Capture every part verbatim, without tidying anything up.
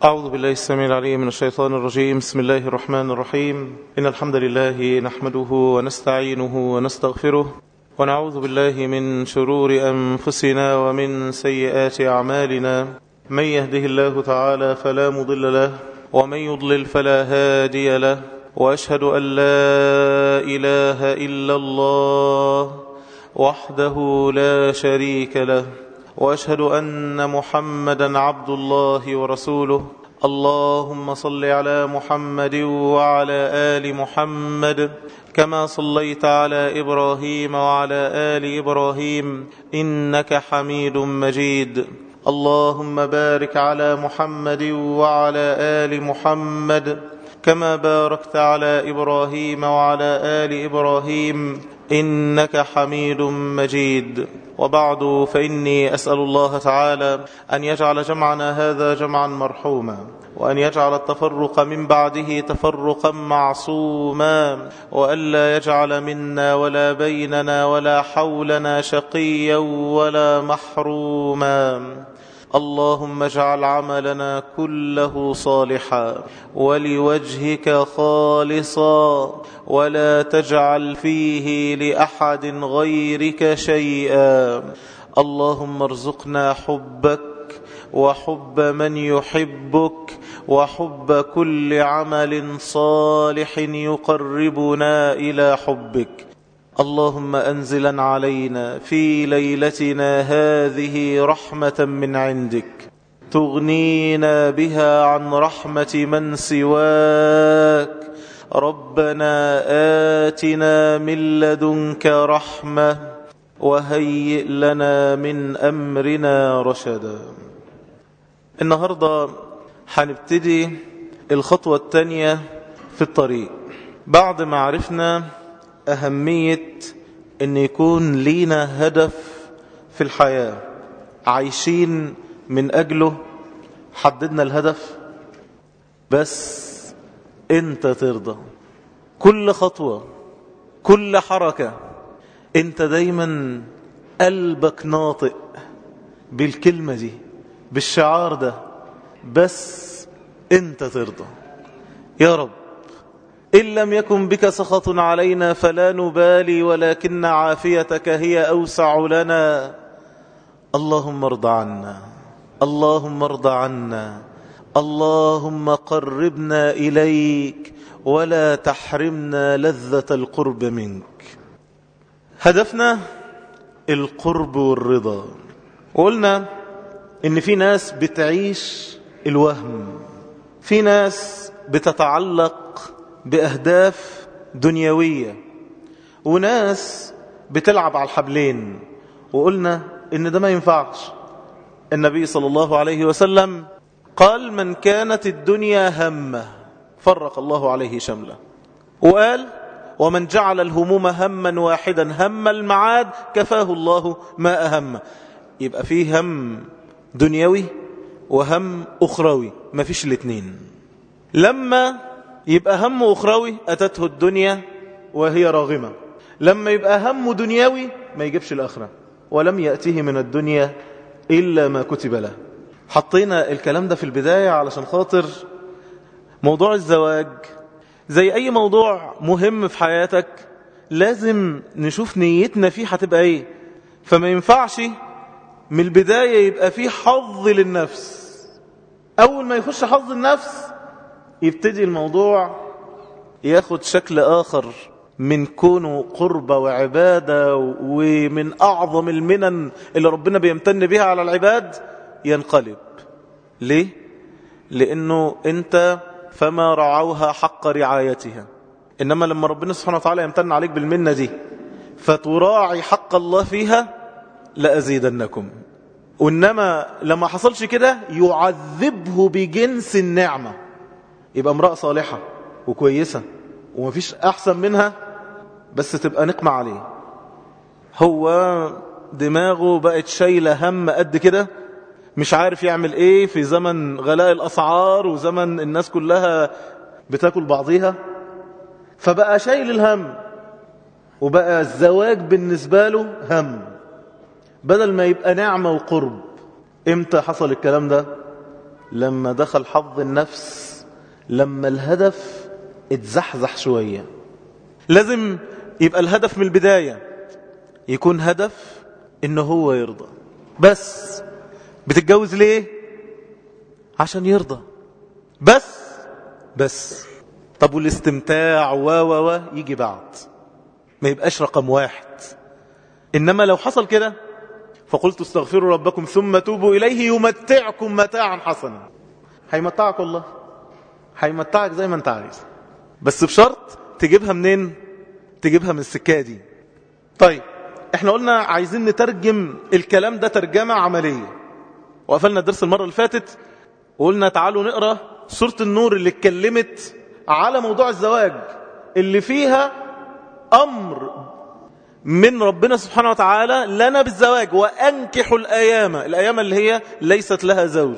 أعوذ بالله السميع العليم من الشيطان الرجيم. بسم الله الرحمن الرحيم. إن الحمد لله نحمده ونستعينه ونستغفره ونعوذ بالله من شرور أنفسنا ومن سيئات أعمالنا. من يهده الله تعالى فلا مضل له ومن يضلل فلا هادي له، وأشهد أن لا إله إلا الله وحده لا شريك له، وأشهد أن محمدا عبد الله ورسوله. اللهم صل على محمد وعلى آل محمد كما صليت على إبراهيم وعلى آل إبراهيم إنك حميد مجيد. اللهم بارك على محمد وعلى آل محمد كما باركت على إبراهيم وعلى آل إبراهيم إنك حميد مجيد. وبعد، فإني أسأل الله تعالى أن يجعل جمعنا هذا جمعا مرحوما، وأن يجعل التفرق من بعده تفرقا معصوما، وألا يجعل منا ولا بيننا ولا حولنا شقيا ولا محروما. اللهم اجعل عملنا كله صالحا ولوجهك خالصا، ولا تجعل فيه لأحد غيرك شيئا. اللهم ارزقنا حبك وحب من يحبك وحب كل عمل صالح يقربنا إلى حبك. اللهم أنزلا علينا في ليلتنا هذه رحمة من عندك تغنينا بها عن رحمة من سواك. ربنا آتنا من لدنك رحمة وهيئ لنا من أمرنا رشدا. النهاردة هنبتدي الخطوة الثانية في الطريق، بعد ما عرفنا أهمية أن يكون لينا هدف في الحياة عايشين من أجله. حددنا الهدف، بس أنت ترضى. كل خطوة، كل حركة، أنت دايما قلبك ناطق بالكلمة دي، بالشعار ده، بس أنت ترضى. يا رب، إن لم يكن بك سخط علينا فلا نبالي، ولكن عافيتك هي أوسع لنا. اللهم ارض عنا، اللهم ارض عنا، اللهم قربنا إليك ولا تحرمنا لذة القرب منك. هدفنا القرب والرضا. وقلنا إن في ناس بتعيش الوهم، في ناس بتتعلق بأهداف دنيوية، وناس بتلعب على الحبلين. وقلنا إن ده ما ينفعش. النبي صلى الله عليه وسلم قال: من كانت الدنيا همه فرق الله عليه شمله. وقال: ومن جعل الهموم هما واحدا هم المعاد كفاه الله ما أهم. يبقى فيه هم دنيوي وهم أخروي، ما فيش الاثنين. لما يبقى هم أخروي أتته الدنيا وهي راغمة، لما يبقى هم دنيوي ما يجيبش الآخرة. ولم يأته من الدنيا إلا ما كتب له. حطينا الكلام ده في البداية علشان خاطر موضوع الزواج زي أي موضوع مهم في حياتك لازم نشوف نيتنا فيه هتبقى إيه. فما ينفعش من البداية يبقى فيه حظ للنفس. أول ما يخش حظ النفس يبتدي الموضوع ياخد شكل آخر من كونه قربة وعبادة، ومن أعظم المنن اللي ربنا بيمتن بها على العباد ينقلب. ليه؟ لأنه أنت فما رعوها حق رعايتها. إنما لما ربنا سبحانه وتعالى يمتن عليك بالمنة دي فتراعي حق الله فيها لأزيدنكم. وإنما لما حصلش كده يعذبه بجنس النعمة. يبقى امرأة صالحة وكويسة ومفيش أحسن منها، بس تبقى نقمة عليه. هو دماغه بقت شايلة هم قد كده، مش عارف يعمل ايه في زمن غلاء الأسعار وزمن الناس كلها بتاكل بعضيها، فبقى شايل الهم. وبقى الزواج بالنسبة له هم بدل ما يبقى نعمة وقرب. امتى حصل الكلام ده؟ لما دخل حظ النفس، لما الهدف اتزحزح شوية. لازم يبقى الهدف من البداية يكون هدف انه هو يرضى. بس بتتجوز ليه؟ عشان يرضى بس. بس طب والاستمتاع و و و يجي بعد، ما يبقاش رقم واحد. انما لو حصل كده، فقلت استغفروا ربكم ثم توبوا اليه يمتعكم متاعا حسنا. هيمتعك والله، هيمتعك زي ما انت عايز، بس بشرط تجيبها منين؟ تجيبها من السكة دي. طيب احنا قلنا عايزين نترجم الكلام ده ترجمة عملية، وقفلنا الدرس المرة اللي فاتت وقلنا تعالوا نقرأ سورة النور اللي اتكلمت على موضوع الزواج، اللي فيها أمر من ربنا سبحانه وتعالى لنا بالزواج. وأنكحوا الأيام، الأيام اللي هي ليست لها زوج،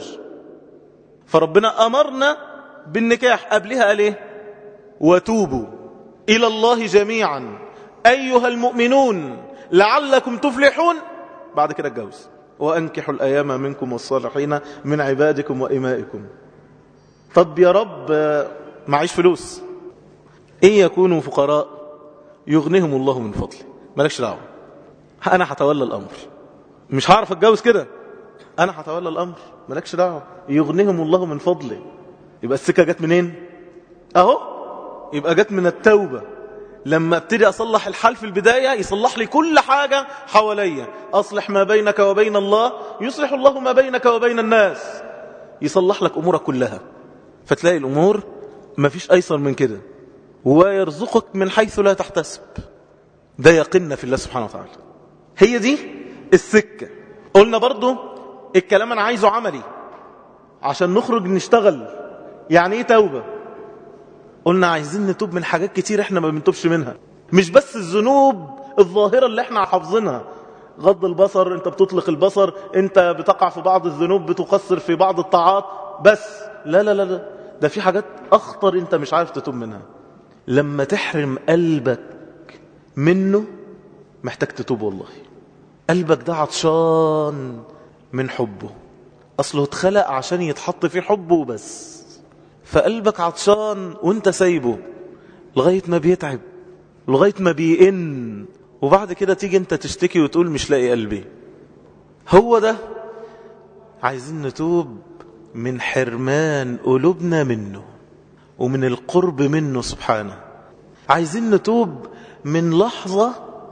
فربنا أمرنا بالنكاح. قبلها قال ايه؟ وتوبوا إلى الله جميعا أيها المؤمنون لعلكم تفلحون. بعد كده اتجوز. وأنكحوا الأيام منكم والصالحين من عبادكم وإمائكم. طب يا رب معيش فلوس، إن يكونوا فقراء يغنيهم الله من فضله. مالكش دعوة، أنا هتولى الأمر. مش هعرف اتجوز كده، أنا هتولى الأمر، مالكش دعوة. يغنيهم الله من فضله. يبقى السكة جت منين؟ أهو، يبقى جت من التوبة. لما ابتدي أصلح الحال في البداية يصلح لي كل حاجة حواليا. أصلح ما بينك وبين الله يصلح الله ما بينك وبين الناس. يصلح لك أمورك كلها، فتلاقي الأمور ما فيش أيسر من كده. ويرزقك من حيث لا تحتسب. ده يقيننا في الله سبحانه وتعالى. هي دي السكة. قلنا برضو الكلام أنا عايزه عملي عشان نخرج نشتغل. يعني ايه توبة؟ قلنا عايزين نتوب من حاجات كتير احنا ما بنتوبش منها. مش بس الذنوب الظاهرة اللي احنا حافظينها، غض البصر، انت بتطلق البصر، انت بتقع في بعض الذنوب، بتقصر في بعض الطاعات بس. لا لا لا لا، ده في حاجات اخطر انت مش عارف تتوب منها. لما تحرم قلبك منه محتاج تتوب والله. قلبك ده عطشان من حبه، اصله اتخلق عشان يتحط فيه حبه بس. فقلبك عطشان وانت سايبه لغاية ما بيتعب، لغاية ما بيئن، وبعد كده تيجي انت تشتكي وتقول مش لاقي قلبي. هو ده عايزين نتوب من حرمان قلوبنا منه ومن القرب منه سبحانه. عايزين نتوب من لحظة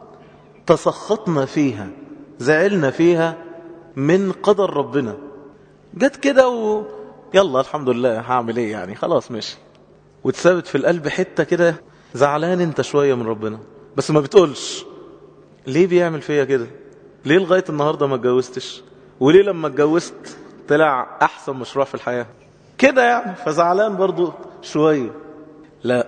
تسخطنا فيها، زعلنا فيها من قدر ربنا. جت كده و يلا الحمد لله، هعمل ايه يعني، خلاص ماشي. وتثبت في القلب حتة كده، زعلان انت شوية من ربنا بس ما بتقولش ليه بيعمل فيا كده، ليه لغاية النهاردة ما اتجوزتش، وليه لما اتجوزت طلع احسن مشروع في الحياة كده يعني، فزعلان برضو شوية. لا،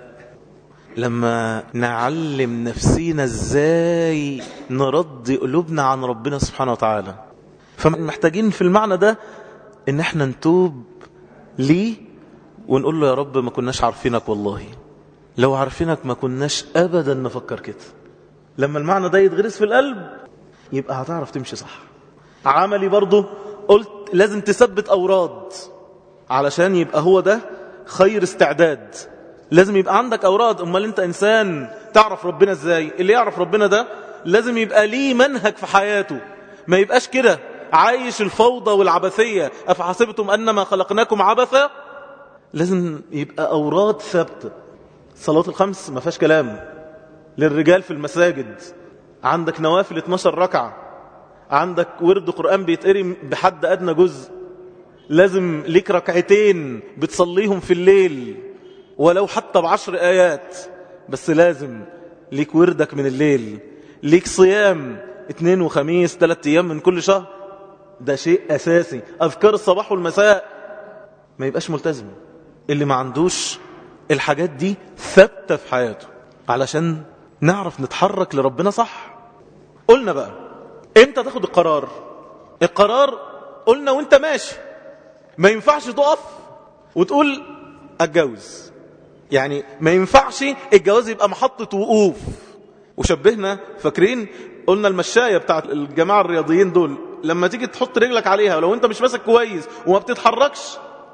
لما نعلم نفسينا ازاي نرضي قلوبنا عن ربنا سبحانه وتعالى، فمحتاجين في المعنى ده ان احنا نتوب ليه ونقول له يا رب ما كناش عارفينك والله، لو عارفينك ما كناش ابدا نفكر كده. لما المعنى ده يتغرس في القلب يبقى هتعرف تمشي صح. عملي برضو قلت لازم تثبت اوراد علشان يبقى هو ده خير استعداد. لازم يبقى عندك اوراد. امال انت انسان تعرف ربنا ازاي؟ اللي يعرف ربنا ده لازم يبقى ليه منهج في حياته، ما يبقاش كده عايش الفوضى والعبثية. أفحسبتم أنما خلقناكم عبثا. لازم يبقى أوراد ثابتة. صلاة الخمس ما فيهاش كلام، للرجال في المساجد. عندك نوافل اتناشر ركعة، عندك ورد قرآن بيتقري بحد أدنى جزء، لازم ليك ركعتين بتصليهم في الليل ولو حتى بعشر آيات، بس لازم ليك وردك من الليل. ليك صيام اثنين وخميس ثلاث أيام من كل شهر، ده شيء أساسي. أذكار الصباح والمساء. ما يبقاش ملتزم اللي ما عندوش الحاجات دي ثابتة في حياته، علشان نعرف نتحرك لربنا صح. قلنا بقى امتى تاخد القرار؟ القرار قلنا وانت ماشي. ما ينفعش تقف وتقول اتجوز، يعني ما ينفعش الجواز يبقى محطة وقوف. وشبهنا، فاكرين قلنا المشاية بتاعت الجماعة الرياضيين دول، لما تيجي تحط رجلك عليها ولو انت مش ماسك كويس وما بتتحركش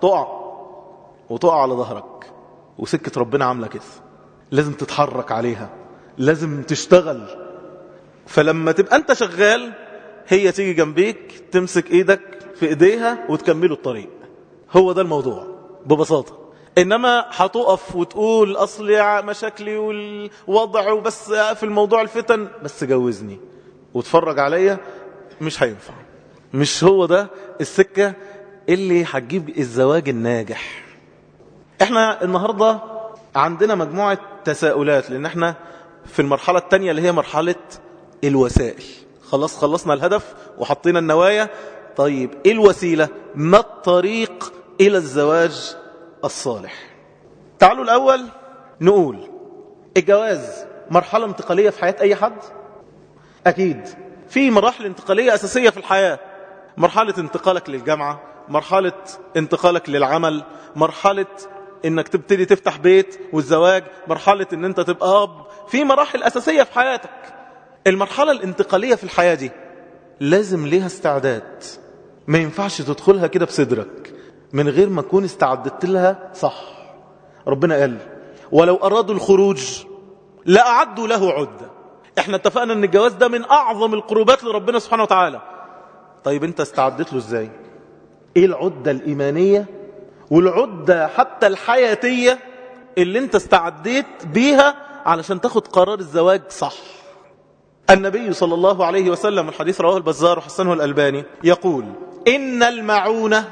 تقع وتقع على ظهرك، وسكة ربنا عاملة كده، لازم تتحرك عليها، لازم تشتغل. فلما تبقى انت شغال هي تيجي جنبيك تمسك ايدك في ايديها وتكملوا الطريق. هو ده الموضوع ببساطة. انما هتقف وتقول اصل مشاكلي والوضع وبس في الموضوع الفتن، بس جوزني وتفرج عليا، مش هينفع. مش هو ده السكة اللي هتجيب الزواج الناجح. احنا النهاردة عندنا مجموعة تساؤلات، لان احنا في المرحلة التانية اللي هي مرحلة الوسائل. خلاص خلصنا الهدف وحطينا النوايا. طيب ايه الوسيلة؟ ما الطريق الى الزواج الصالح؟ تعالوا الاول نقول الجواز مرحلة انتقالية في حياة اي حد. اكيد في مراحل انتقالية اساسية في الحياة. مرحلة انتقالك للجامعة، مرحلة انتقالك للعمل، مرحلة انك تبتدي تفتح بيت والزواج، مرحلة ان انت تبقى اب. في مراحل اساسية في حياتك. المرحلة الانتقالية في الحياة دي لازم ليها استعداد. ما ينفعش تدخلها كده بصدرك من غير ما تكون استعدت لها صح. ربنا قال ولو أرادوا الخروج لأعدوا له عدة. احنا اتفقنا ان الجواز ده من اعظم القربات لربنا سبحانه وتعالى. طيب انت استعدت له ازاي؟ ايه العدة الإيمانية والعدة حتى الحياتية اللي انت استعديت بيها علشان تاخد قرار الزواج صح؟ النبي صلى الله عليه وسلم، الحديث رواه البزار وحسنه الألباني، يقول إن المعونة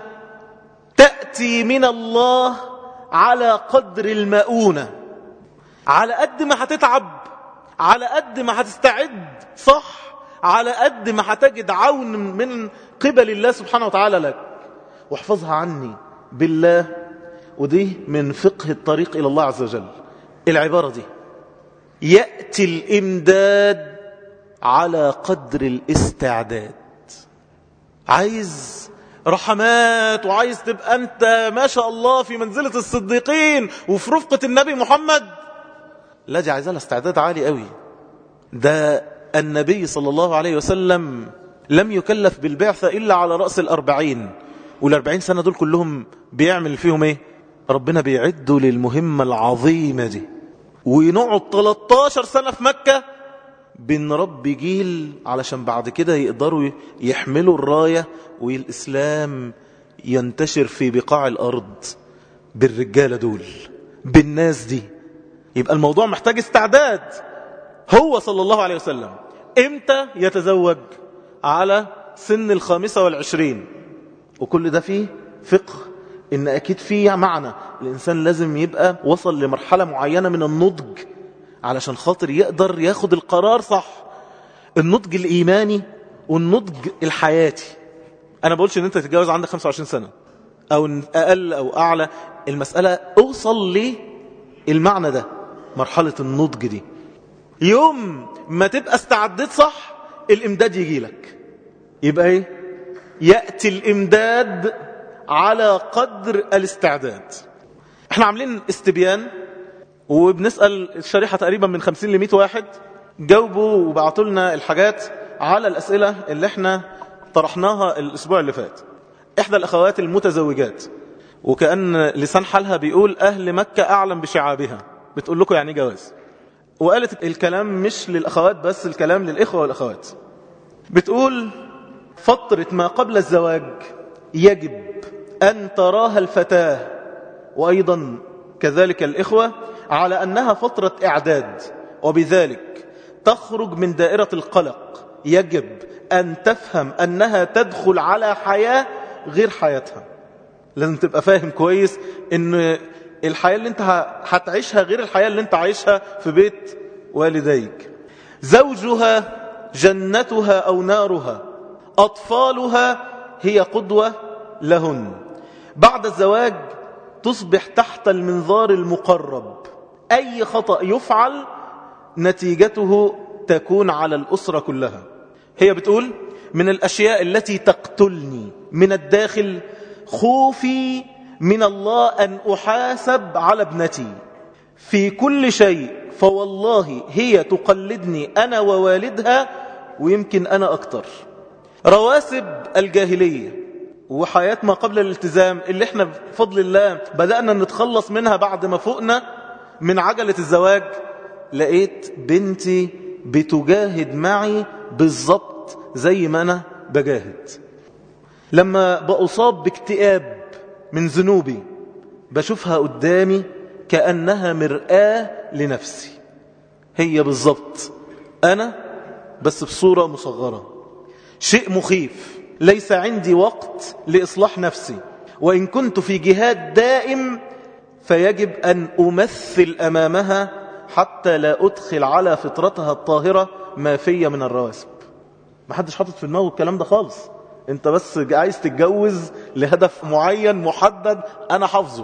تأتي من الله على قدر المؤونة. على قد ما هتتعب، على قد ما هتستعد صح، على قد ما هتجد عون من قبل الله سبحانه وتعالى لك. واحفظها عني بالله، ودي من فقه الطريق إلى الله عز وجل. العبارة دي يأتي الإمداد على قدر الاستعداد. عايز رحمات وعايز تبقى أنت ما شاء الله في منزلة الصديقين وفي رفقة النبي محمد، لا دي عايزة لها استعداد عالي قوي. ده النبي صلى الله عليه وسلم لم يكلف بالبعثة إلا على رأس الأربعين، والأربعين سنة دول كلهم بيعمل فيهم إيه؟ ربنا بيعدوا للمهمة العظيمة دي. ونقعد ثلاثة عشر سنة في مكة بنربي جيل علشان بعد كده يقدروا يحملوا الراية والإسلام ينتشر في بقاع الأرض بالرجالة دول، بالناس دي. يبقى الموضوع محتاج استعداد. هو صلى الله عليه وسلم امتى يتزوج؟ على سن الخامسة والعشرين. وكل ده فيه فقه، ان اكيد فيه معنى. الانسان لازم يبقى وصل لمرحلة معينة من النضج علشان خاطر يقدر ياخد القرار صح. النضج الايماني والنضج الحياتي. انا بقولش ان انت تتجوز عندك خمسة وعشرين سنة او اقل او اعلى. المسألة اوصل للمعنى ده، مرحلة النضج دي. يوم ما تبقى استعدت صح الامداد يجي لك. يبقى ايه؟ يأتي الامداد على قدر الاستعداد. احنا عاملين استبيان وبنسأل الشريحة تقريبا من خمسين لمئة واحد. جاوبوا وبعتوا لنا الحاجات على الأسئلة اللي احنا طرحناها الأسبوع اللي فات. إحدى الأخوات المتزوجات، وكأن لسان حالها بيقول أهل مكة أعلم بشعابها، بتقول لكم يعني جواز. وقالت الكلام مش للأخوات بس، الكلام للإخوة والأخوات. بتقول فترة ما قبل الزواج يجب أن تراها الفتاة وأيضا كذلك الإخوة على أنها فترة إعداد، وبذلك تخرج من دائرة القلق. يجب أن تفهم أنها تدخل على حياة غير حياتها. لازم تبقى فاهم كويس أن الحياة اللي انت هتعيشها غير الحياة اللي انت عايشها في بيت والديك. زوجها جنتها أو نارها، أطفالها هي قدوة لهن. بعد الزواج تصبح تحت المنظار المقرب. أي خطأ يفعل نتيجته تكون على الأسرة كلها. هي بتقول من الأشياء التي تقتلني من الداخل خوفي من الله أن أحاسب على ابنتي في كل شيء، فوالله هي تقلدني أنا ووالدها ويمكن أنا أكتر. رواسب الجاهلية وحياة ما قبل الالتزام اللي احنا بفضل الله بدأنا نتخلص منها بعد ما فوقنا من عجلة الزواج، لقيت بنتي بتجاهد معي بالضبط زي ما أنا بجاهد. لما بأصاب باكتئاب من ذنوبي بشوفها قدامي كأنها مرآة لنفسي، هي بالضبط أنا بس بصورة مصغرة. شيء مخيف، ليس عندي وقت لإصلاح نفسي، وإن كنت في جهاد دائم فيجب أن أمثل أمامها حتى لا أدخل على فطرتها الطاهرة ما في من الرواسب. ما حدش حاطط في دماغه الكلام ده خالص، انت بس عايز تتجوز لهدف معين محدد أنا حافظه،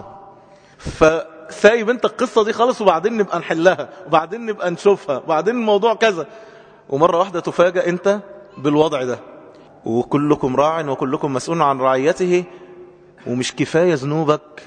فسايب انت القصة دي خالص وبعدين نبقى نحلها وبعدين نبقى نشوفها وبعدين الموضوع كذا، ومرة واحدة تفاجأ انت بالوضع ده. وكلكم راع وكلكم مسؤول عن رعيته، ومش كفاية ذنوبك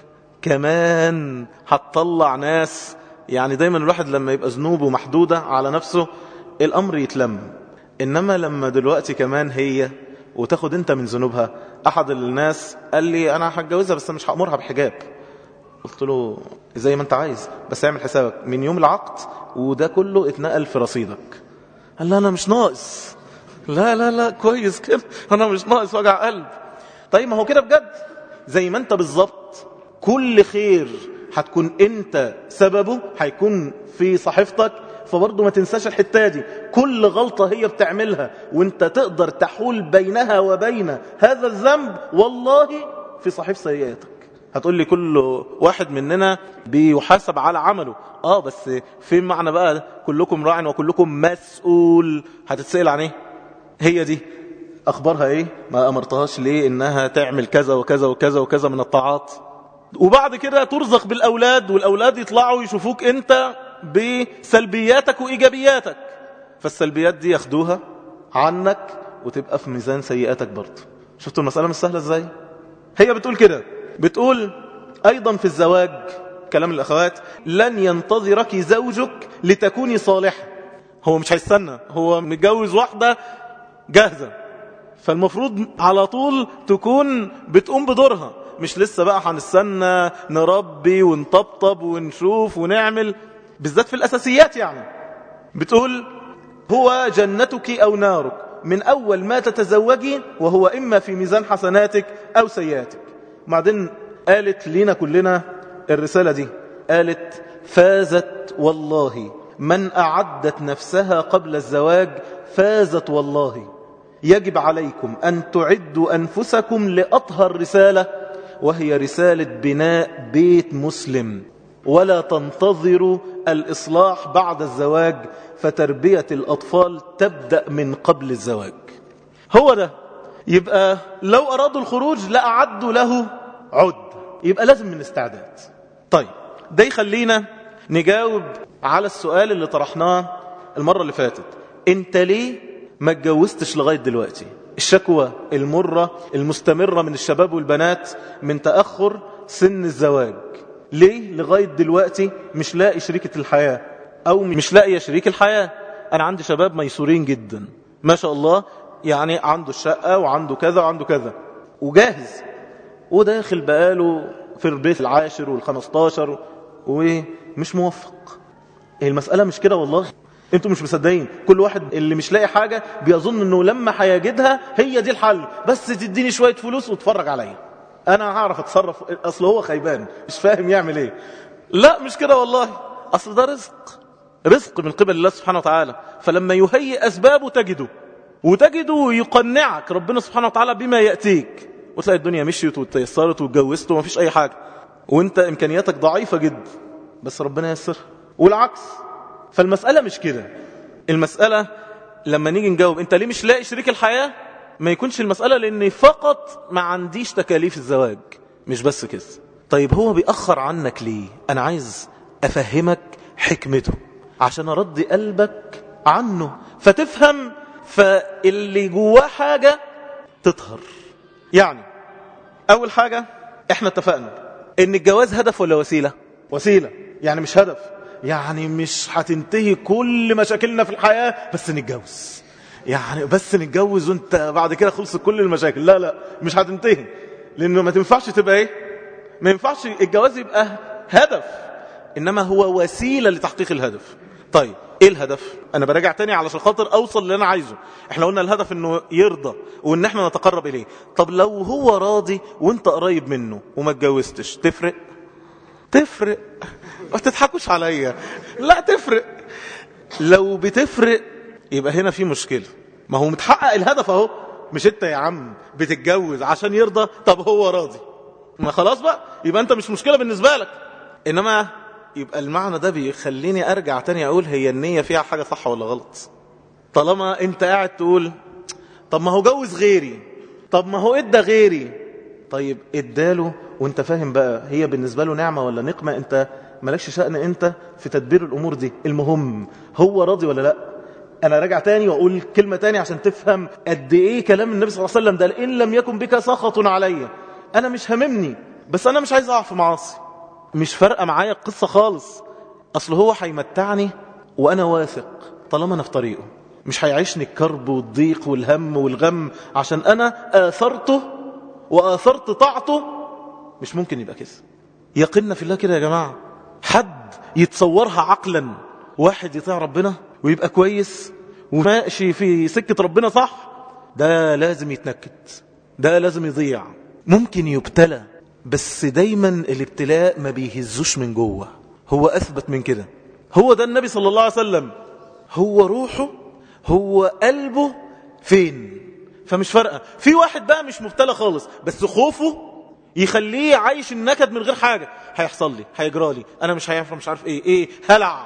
كمان هتطلع ناس. يعني دايما الواحد لما يبقى ذنوبه محدودة على نفسه الأمر يتلم، إنما لما دلوقتي كمان هي وتاخد انت من ذنوبها. أحد الناس قال لي أنا هتجوزها بس مش هأمرها بحجاب. قلت له زي ما انت عايز، بس اعمل حسابك من يوم العقد وده كله اتنقل في رصيدك. قال لا أنا مش ناقص، لا لا لا كويس كده، أنا مش ناقص وجع قلب. طيب ما هو كده بجد زي ما انت بالظبط، كل خير هتكون انت سببه هيكون في صحيفتك. فبرضه ما تنساش الحتة دي، كل غلطة هي بتعملها وانت تقدر تحول بينها وبين هذا الذنب والله في صحيف سيئاتك. هتقول لي كل واحد مننا بيحاسب على عمله، اه بس في معنى بقى كلكم راع وكلكم مسؤول، هتتسأل عن ايه؟ هي دي اخبارها ايه؟ ما امرتهاش ليه انها تعمل كذا وكذا وكذا وكذا من الطاعات؟ وبعد كده ترزق بالاولاد، والاولاد يطلعوا يشوفوك انت بسلبياتك وايجابياتك، فالسلبيات دي ياخدوها عنك وتبقى في ميزان سيئاتك برضه. شفتوا المسألة مش سهلة ازاي؟ هي بتقول كده، بتقول ايضا في الزواج كلام الاخوات: لن ينتظرك زوجك لتكوني صالحة. هو مش هيستنى، هو متجوز واحدة جاهزة، فالمفروض على طول تكون بتقوم بدورها، مش لسه بقى هنستنى نربي ونطبطب ونشوف ونعمل، بالذات في الأساسيات. يعني بتقول هو جنتك أو نارك من أول ما تتزوجي، وهو إما في ميزان حسناتك أو سيئاتك. بعدين قالت لينا كلنا الرسالة دي، قالت: فازت والله من أعدت نفسها قبل الزواج، فازت والله. يجب عليكم أن تعدوا أنفسكم لأطهر رسالة، وهي رسالة بناء بيت مسلم، ولا تنتظروا الإصلاح بعد الزواج، فتربية الأطفال تبدأ من قبل الزواج. هو ده. يبقى لو أرادوا الخروج لأعدوا له عد، يبقى لازم من استعداد. طيب ده يخلينا نجاوب على السؤال اللي طرحناه المرة اللي فاتت: انت ليه ما اتجوزتش لغاية دلوقتي؟ الشكوى المرة المستمرة من الشباب والبنات من تأخر سن الزواج، ليه لغاية دلوقتي مش لاقي شريكة الحياة أو مش لاقي شريك الحياة؟ أنا عندي شباب ميسورين جدا ما شاء الله، يعني عنده الشقة وعنده كذا وعنده كذا وجاهز، وداخل بقاله في البيت العاشر والخمستاشر ومش موفق. المسألة مش كده والله، انتوا مش مصدقين. كل واحد اللي مش لاقي حاجة بيظن انه لما هيجدها هي دي الحل، بس تديني شوية فلوس وتفرج عليا انا هعرف اتصرف، اصل هو خيبان مش فاهم يعمل ايه. لا مش كده والله، اصل ده رزق، رزق من قبل الله سبحانه وتعالى. فلما يهيئ اسبابه تجده، وتجده يقنعك ربنا سبحانه وتعالى بما يأتيك، وتلاقي الدنيا مشيت وتيسرت واتجوزت وما فيش اي حاجة، وانت امكانياتك ضعيفة جدا بس ربنا ييسر، والعكس. فالمسألة مش كده. المسألة لما نيجي نجاوب انت ليه مش لاقي شريك الحياة، ما يكونش المسألة لاني فقط ما عنديش تكاليف الزواج، مش بس كده. طيب هو بيأخر عنك ليه؟ انا عايز افهمك حكمته عشان ارضي قلبك عنه فتفهم، فاللي جواه حاجة تطهر. يعني اول حاجة احنا اتفقنا ان الجواز هدف ولا وسيلة؟ وسيلة، يعني مش هدف. يعني مش هتنتهي كل مشاكلنا في الحياة بس نتجوز، يعني بس نتجوز وانت بعد كده خلص كل المشاكل، لا لا مش هتنتهي. لأنه ما تنفعش تبقى ايه، ما ينفعش الجواز يبقى هدف، إنما هو وسيلة لتحقيق الهدف. طيب ايه الهدف؟ انا براجع تاني علشان خاطر اوصل اللي انا عايزه. احنا قلنا الهدف انه يرضى وان احنا نتقرب اليه. طب لو هو راضي وانت قريب منه وما اتجوزتش، تفرق؟ تفرق. ما تضحكوش عليا، لا تفرق. لو بتفرق يبقى هنا في مشكلة. ما هو متحقق الهدف اهو، مش انت يا عم بتتجوز عشان يرضى، طب هو راضي، ما خلاص بقى يبقى انت مش مشكلة بالنسبة لك. انما يبقى المعنى ده بيخليني ارجع تاني اقول هي النية فيها حاجة صح ولا غلط. طالما انت قاعد تقول طب ما هو جوز غيري، طب ما هو ادى غيري، طيب اداله وانت فاهم بقى هي بالنسبة له نعمة ولا نقمة، انت مالكش شأن انت في تدبير الامور دي. المهم هو راضي ولا لا. انا راجع تاني واقول كلمة تاني عشان تفهم قد ايه كلام النبي صلى الله عليه وسلم ده، ان لم يكن بك سخط علي. انا مش هممني، بس انا مش عايز اقع في معاصي، مش فارقة معايا القصة خالص. اصل هو هيمتعني وانا واثق طالما انا في طريقه، مش هيعيشني الكرب والضيق والهم والغم عشان انا اثرته واثرت طاعته. مش ممكن يبقى كده. يقيننا في الله كده يا جماعة. حد يتصورها عقلا واحد يطيع ربنا ويبقى كويس وماشي في سكة ربنا صح، ده لازم يتنكت، ده لازم يضيع. ممكن يبتلى، بس دايما الابتلاء ما بيهزوش من جوه، هو أثبت من كده. هو ده النبي صلى الله عليه وسلم، هو روحه هو قلبه فين. فمش فارقة. في واحد بقى مش مبتلى خالص، بس خوفه يخليه عايش النكد من غير حاجة، هيحصل لي، هيجرى لي، انا مش هيعرف، مش عارف ايه ايه هلع.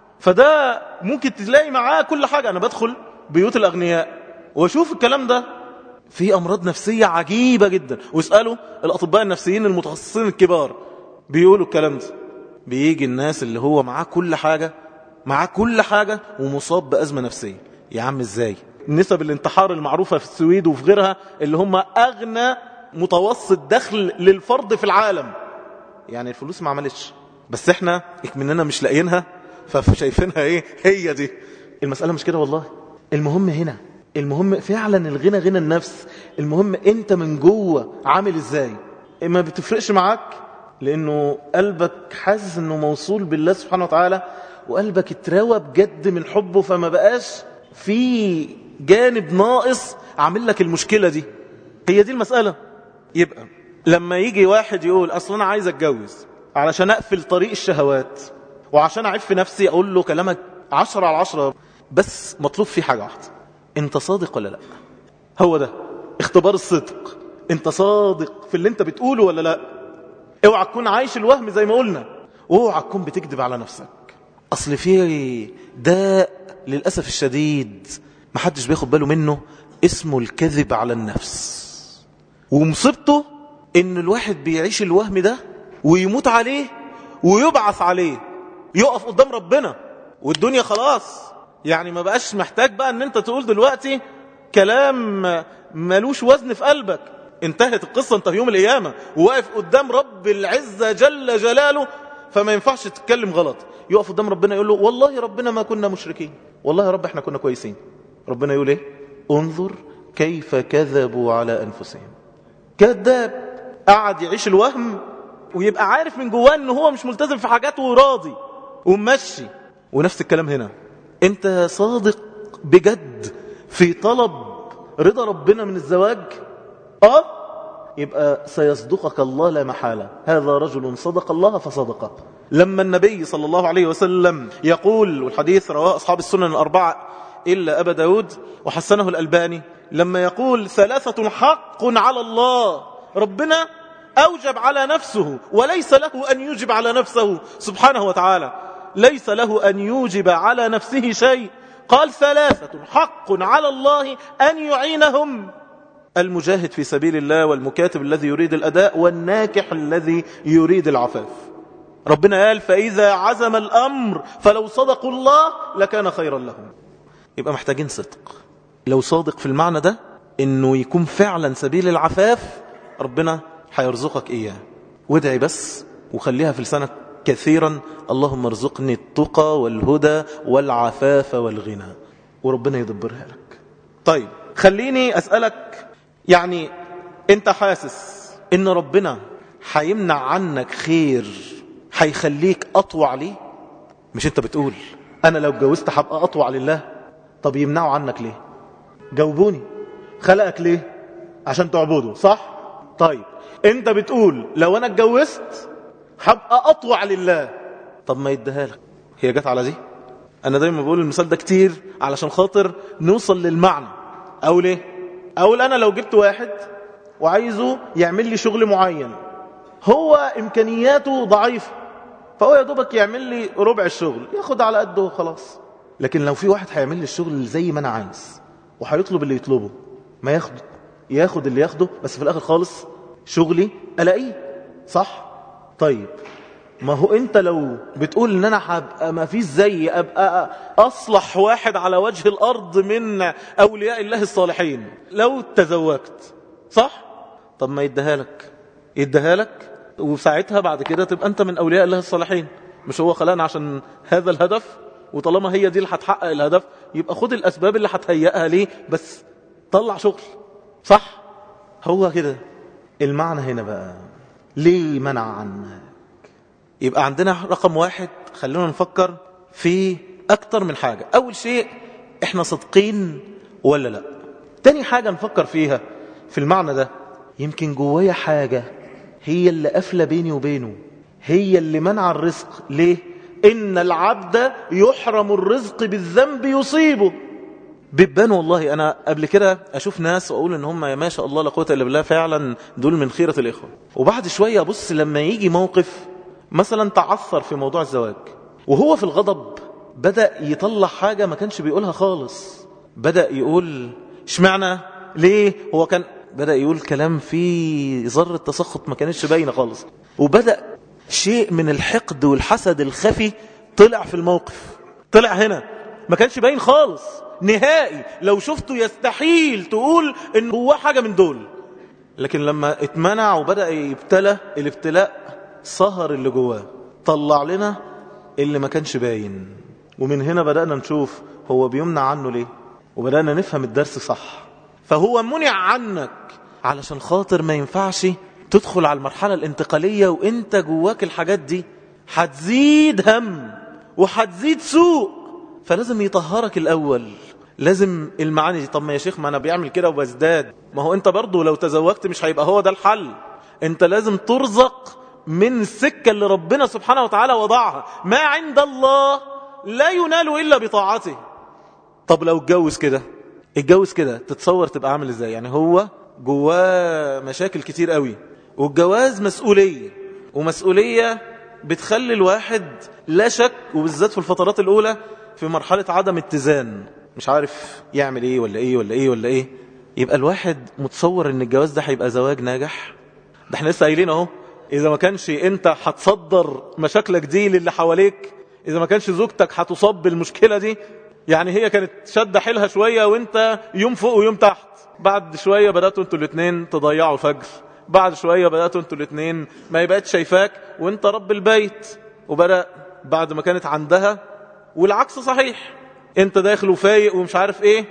فده ممكن تلاقي معاه كل حاجة. انا بدخل بيوت الاغنياء واشوف الكلام ده، في امراض نفسية عجيبة جدا، واسألوا الاطباء النفسيين المتخصصين الكبار بيقولوا الكلام ده. بيجي الناس اللي هو معاه كل حاجة، معاه كل حاجة ومصاب بأزمة نفسية. يا عم ازاي؟ نسب الانتحار المعروفة في السويد وفي غيرها اللي هم اغنى متوسط دخل للفرد في العالم، يعني الفلوس ما عملتش، بس احنا اكمننا مش لاقيينها فشايفينها ايه هي دي. المسألة مش كده والله. المهم هنا، المهم فعلا الغنى غنى النفس. المهم انت من جوه عامل ازاي. ما بتفرقش معاك لانه قلبك حاسس انه موصول بالله سبحانه وتعالى، وقلبك اتراوى بجد من حبه، فما بقاش في جانب ناقص عامل لك المشكلة دي. هي دي المسألة. يبقى لما يجي واحد يقول اصلا انا عايز اتجوز علشان اقفل طريق الشهوات وعشان اعف نفسي، اقول له كلامك عشرة على عشرة، بس مطلوب فيه حاجة واحدة، انت صادق ولا لا. هو ده اختبار الصدق. انت صادق في اللي انت بتقوله ولا لا. اوعى تكون عايش الوهم زي ما قلنا، واوعى تكون بتكذب على نفسك. اصل فيه داء للأسف الشديد محدش بياخد باله منه، اسمه الكذب على النفس. ومصيبته ان الواحد بيعيش الوهم ده ويموت عليه ويبعث عليه، يقف قدام ربنا والدنيا خلاص. يعني ما بقاش محتاج بقى ان انت تقول دلوقتي كلام ملوش وزن في قلبك. انتهت القصة، انت في يوم القيامة وواقف قدام رب العزة جل جلاله، فما ينفعش تتكلم غلط. يقف قدام ربنا يقول له والله ربنا ما كنا مشركين، والله يا رب احنا كنا كويسين. ربنا يقول ايه؟ انظر كيف كذبوا على انفسهم. كذاب قعد يعيش الوهم ويبقى عارف من جواه ان هو مش ملتزم في حاجاته وراضي ومشي. ونفس الكلام هنا، انت صادق بجد في طلب رضا ربنا من الزواج، اه يبقى سيصدقك الله لا محالة. هذا رجل صدق الله فصدقه. لما النبي صلى الله عليه وسلم يقول، والحديث رواه أصحاب السنن الأربعة إلا أبا داود وحسنه الألباني، لما يقول ثلاثة حق على الله، ربنا أوجب على نفسه وليس له أن يوجب على نفسه سبحانه وتعالى، ليس له أن يوجب على نفسه شيء. قال ثلاثة حق على الله أن يعينهم: المجاهد في سبيل الله، والمكاتب الذي يريد الأداء، والناكح الذي يريد العفاف. ربنا قال فإذا عزم الأمر فلو صدقوا الله لكان خيرا لهم. يبقى محتاجين صدق. لو صادق في المعنى ده انه يكون فعلا سبيل العفاف، ربنا هيرزقك اياه. وادعي بس وخليها في لسانك كثيرا: اللهم ارزقني التقى والهدى والعفاف والغنى، وربنا يدبرها لك. طيب خليني اسألك، يعني انت حاسس ان ربنا هيمنع عنك خير هيخليك اطوع ليه؟ مش انت بتقول انا لو اتجوزت هبقى اطوع لله؟ طب يمنعوا عنك ليه؟ جاوبوني. خلقك ليه؟ عشان تعبده، صح؟ طيب انت بتقول لو انا اتجوزت هبقى اطوع لله، طب ما يديها لك. هي جت على دي؟ انا دايما بقول المثال ده كتير علشان خاطر نوصل للمعنى. او ليه؟ اقول انا لو جبت واحد وعايزه يعمل لي شغل معين، هو امكانياته ضعيفة، فهو يا دوبك يعمل لي ربع الشغل، ياخد على قده خلاص. لكن لو في واحد هيعمل لي الشغل زي ما انا عايز وهيطلب اللي يطلبه، ما ياخده، ياخد اللي ياخده، بس في الاخر خالص شغلي الاقيه، صح؟ طيب ما هو انت لو بتقول ان انا هبقى ما فيش زي ابقى اصلح واحد على وجه الارض من اولياء الله الصالحين لو تزوجت، صح؟ طب ما يديها لك، يديها لك وساعتها بعد كده تبقى انت من اولياء الله الصالحين. مش هو خلقنا عشان هذا الهدف؟ وطالما هي دي اللي هتحقق الهدف يبقى خد الاسباب اللي هتهيئها ليه، بس طلع شغل، صح؟ هو كده المعنى هنا بقى. ليه منع عنك؟ يبقى عندنا رقم واحد، خلونا نفكر في اكتر من حاجة. اول شيء احنا صادقين ولا لا؟ تاني حاجة نفكر فيها في المعنى ده، يمكن جوايا حاجة هي اللي قافلة بيني وبينه، هي اللي منع الرزق. ليه؟ إن العبد يحرم الرزق بالذنب يصيبه. بيبان والله أنا قبل كده أشوف ناس وأقول إن هم ما شاء الله لا قوة إلا بالله فعلا دول من خيرة الإخوة، وبعد شوية أبص لما يجي موقف مثلا تعثر في موضوع الزواج وهو في الغضب بدأ يطلع حاجة ما كانش بيقولها خالص، بدأ يقول اشمعنى؟ ليه؟ هو كان بدأ يقول كلام فيه ذرة تسخط ما كانتش باينة خالص، وبدأ شيء من الحقد والحسد الخفي طلع في الموقف، طلع هنا ما كانش باين خالص نهائي. لو شفته يستحيل تقول ان هو حاجة من دول، لكن لما اتمنع وبدأ يبتلى الابتلاء صهر اللي جواه، طلع لنا اللي ما كانش باين. ومن هنا بدأنا نشوف هو بيمنع عنه ليه، وبدأنا نفهم الدرس صح. فهو منع عنك علشان خاطر ما ينفعش تدخل على المرحلة الانتقالية وانت جواك الحاجات دي، هتزيد هم وهتزيد سوء، فلازم يطهرك الأول، لازم المعاني دي. طب ما يا شيخ ما أنا بيعمل كده وبزداد، ما هو انت برضو لو تزوجت مش هيبقى هو ده الحل، انت لازم ترزق من السكة اللي ربنا سبحانه وتعالى وضعها. ما عند الله لا ينال إلا بطاعته. طب لو اتجوز كده، اتجوز كده تتصور تبقى عامل ازاي؟ يعني هو جواه مشاكل كتير قوي، والجواز مسؤولية، ومسؤولية بتخلي الواحد لا شك، وبالذات في الفترات الأولى في مرحلة عدم اتزان، مش عارف يعمل ايه ولا ايه ولا ايه ولا ايه. يبقى الواحد متصور ان الجواز ده هيبقى زواج ناجح. ده احنا لسه قايلين اهو، اذا ما كانش انت هتصدر مشاكلك دي للي حواليك، اذا ما كانش زوجتك هتصاب بالمشكلة دي، يعني هي كانت شد حيلها شوية وانت يوم فوق ويوم تحت، بعد شوية بدأتوا انتوا الاثنين تضيعوا الفجر، بعد شوية بدأتوا انتوا الاثنين ما يبقى شايفاك وانت رب البيت، وبدأ بعد ما كانت عندها، والعكس صحيح، انت داخل وفايق ومش عارف ايه،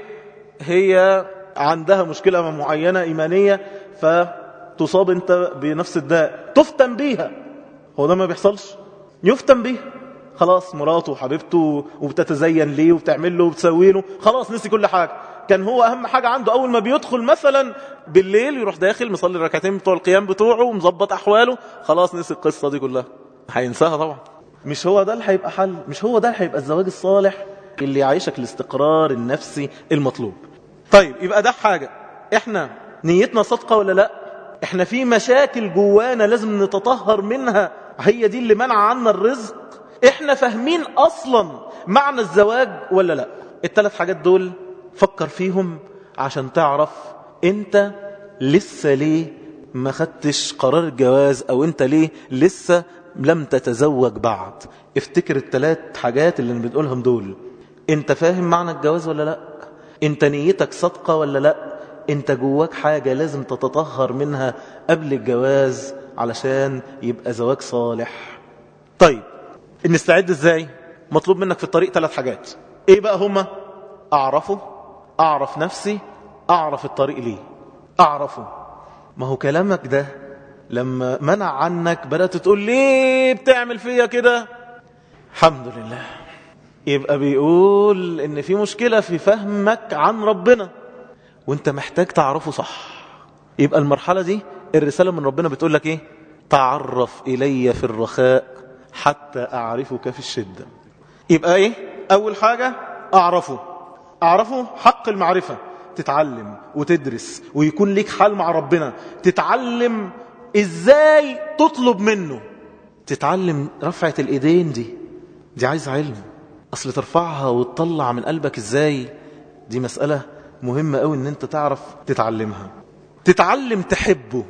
هي عندها مشكلة معينة إيمانية فتصاب انت بنفس الداء، تفتن بيها. هو ده ما بيحصلش؟ يفتن بيها، خلاص مراته وحبيبته وبتتزين ليه وبتعمل له وبتسوي له، خلاص نسي كل حاجة. كان هو أهم حاجة عنده أول ما بيدخل مثلا بالليل يروح داخل مصلي ركعتين بتوع القيام بتوعه ومظبط أحواله، خلاص نسي القصة دي كلها، هينساها طبعا. مش هو ده اللي هيبقى حل، مش هو ده اللي هيبقى الزواج الصالح اللي يعيشك الاستقرار النفسي المطلوب. طيب يبقى ده حاجة، احنا نيتنا صادقة ولا لا؟ احنا في مشاكل جوانا لازم نتطهر منها، هي دي اللي منع عنا الرزق. احنا فاهمين اصلا معنى الزواج ولا لا؟ الثلاث حاجات دول فكر فيهم عشان تعرف انت لسه ليه ما خدتش قرار الجواز، او انت ليه لسه لم تتزوج بعد. افتكر الثلاث حاجات اللي بنقولهم دول، انت فاهم معنى الجواز ولا لا؟ انت نيتك صادقة ولا لا؟ انت جواك حاجة لازم تتطهر منها قبل الجواز علشان يبقى زواج صالح. طيب نستعد ازاي؟ مطلوب منك في الطريق ثلاث حاجات. ايه بقى هما؟ اعرفه، اعرف نفسي، اعرف الطريق ليه. اعرفه، ما هو كلامك ده لما منع عنك بدأت تقول ليه بتعمل فيا كده؟ الحمد لله. يبقى بيقول ان في مشكلة في فهمك عن ربنا وانت محتاج تعرفه صح. يبقى المرحلة دي الرسالة من ربنا بتقول لك ايه؟ تعرف الي في الرخاء حتى اعرفك في الشدة. يبقى ايه؟ اول حاجة اعرفه. اعرفه حق المعرفة، تتعلم وتدرس ويكون ليك حال مع ربنا، تتعلم ازاي تطلب منه، تتعلم رفعة الايدين دي دي عايز علم. اصل ترفعها وتطلع من قلبك ازاي، دي مسألة مهمة قوي ان انت تعرف تتعلمها. تتعلم تحبه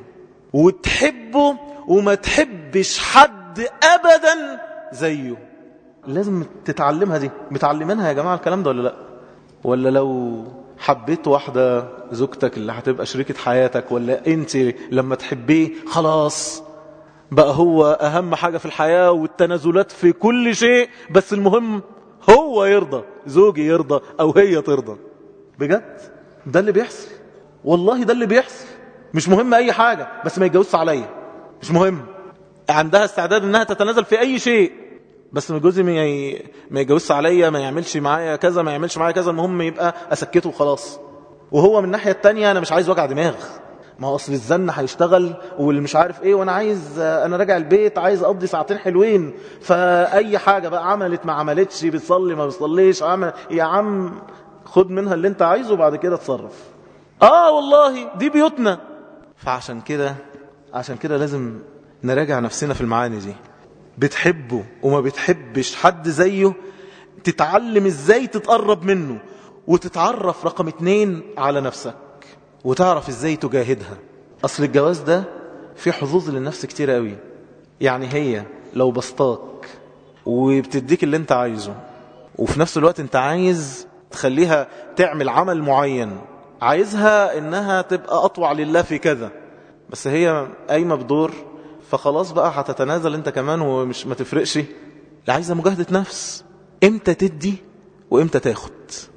وتحبه وما تحبش حد ابدا زيه. لازم تتعلمها دي. متعلمينها يا جماعة الكلام ده ولا لا؟ ولا لو حبيت واحدة زوجتك اللي هتبقى شريكة حياتك، ولا انت لما تحبيه خلاص بقى هو اهم حاجة في الحياة والتنازلات في كل شيء، بس المهم هو يرضى، زوجي يرضى او هي ترضى. بجد ده اللي بيحصل، والله ده اللي بيحصل. مش مهم اي حاجة بس ما يتجوزش عليا، مش مهم. عندها استعداد انها تتنازل في اي شيء بس جوزي ما يتجوزش عليا، ما يعملش معايا كذا، ما يعملش معايا كذا، المهم يبقى اسكته وخلاص. وهو من الناحية التانية انا مش عايز وجع دماغ، ما هو اصل الزن هيشتغل واللي مش عارف ايه، وانا عايز انا راجع البيت عايز اقضي ساعتين حلوين، فاي حاجة بقى عملت ما عملتش، بتصلي ما بتصليش، عمل يا عم خد منها اللي انت عايزه وبعد كده اتصرف. اه والله دي بيوتنا. فعشان كده عشان كده لازم نراجع نفسنا في المعاني دي. بتحبه وما بتحبش حد زيه، تتعلم ازاي تتقرب منه، وتتعرف رقم اتنين على نفسك، وتعرف ازاي تجاهدها. اصل الجواز ده في حظوظ للنفس كتير قوي. يعني هي لو بسطاك وبتديك اللي انت عايزه، وفي نفس الوقت انت عايز تخليها تعمل عمل معين، عايزها انها تبقى اطوع لله في كذا، بس هي قايمة بدور، فخلاص بقى هتتنازل انت كمان ومش ما تفرقش. لا، عايزة مجاهدة نفس. امتى تدي وامتى تاخد.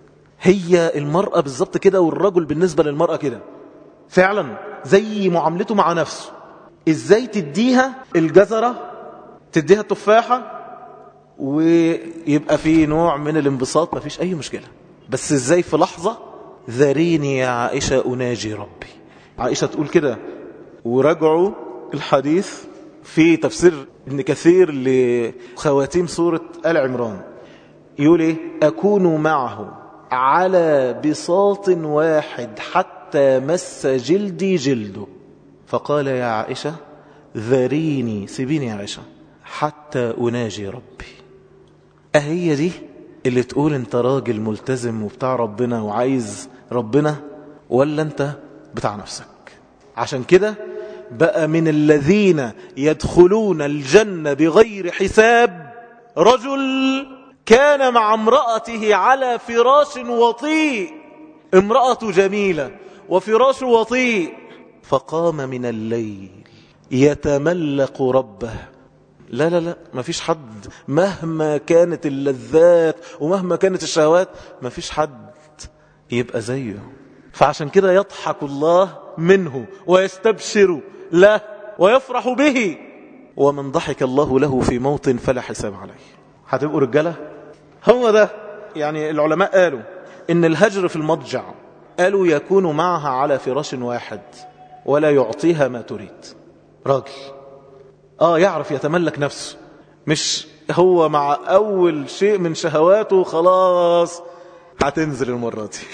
هي المرأة بالظبط كده، والرجل بالنسبة للمرأة كده فعلا زي معاملته مع نفسه. ازاي تديها الجزرة، تديها التفاحة ويبقى في نوع من الانبساط، مفيش اي مشكلة، بس ازاي في لحظة ذريني يا عائشة أناجي ربي. عائشة تقول كده. ورجعوا الحديث في تفسير ابن كثير لخواتيم سورة آل عمران، يقول ايه؟ أكون معه على بساط واحد حتى مس جلدي جلده، فقال يا عائشة ذريني، سيبيني يا عائشة حتى أناجي ربي. أهي دي اللي تقول انت راجل ملتزم وبتاع ربنا وعايز ربنا، ولا انت بتاع نفسك. عشان كده بقى من الذين يدخلون الجنة بغير حساب رجل كان مع امرأته على فراش وطيء، امرأة جميلة وفراش وطيء، فقام من الليل يتملق ربه. لا لا لا، ما فيش حد مهما كانت اللذات ومهما كانت الشهوات، ما فيش حد يبقى زيه. فعشان كده يضحك الله منه ويستبشر له ويفرح به. ومن ضحك الله له في موت فلا حساب عليه. هتبقوا رجالة. هو ده يعني العلماء قالوا إن الهجر في المضجع، قالوا يكون معها على فراش واحد ولا يعطيها ما تريد. راجل آه يعرف يتملك نفسه، مش هو مع أول شيء من شهواته خلاص هتنزل المرة دي.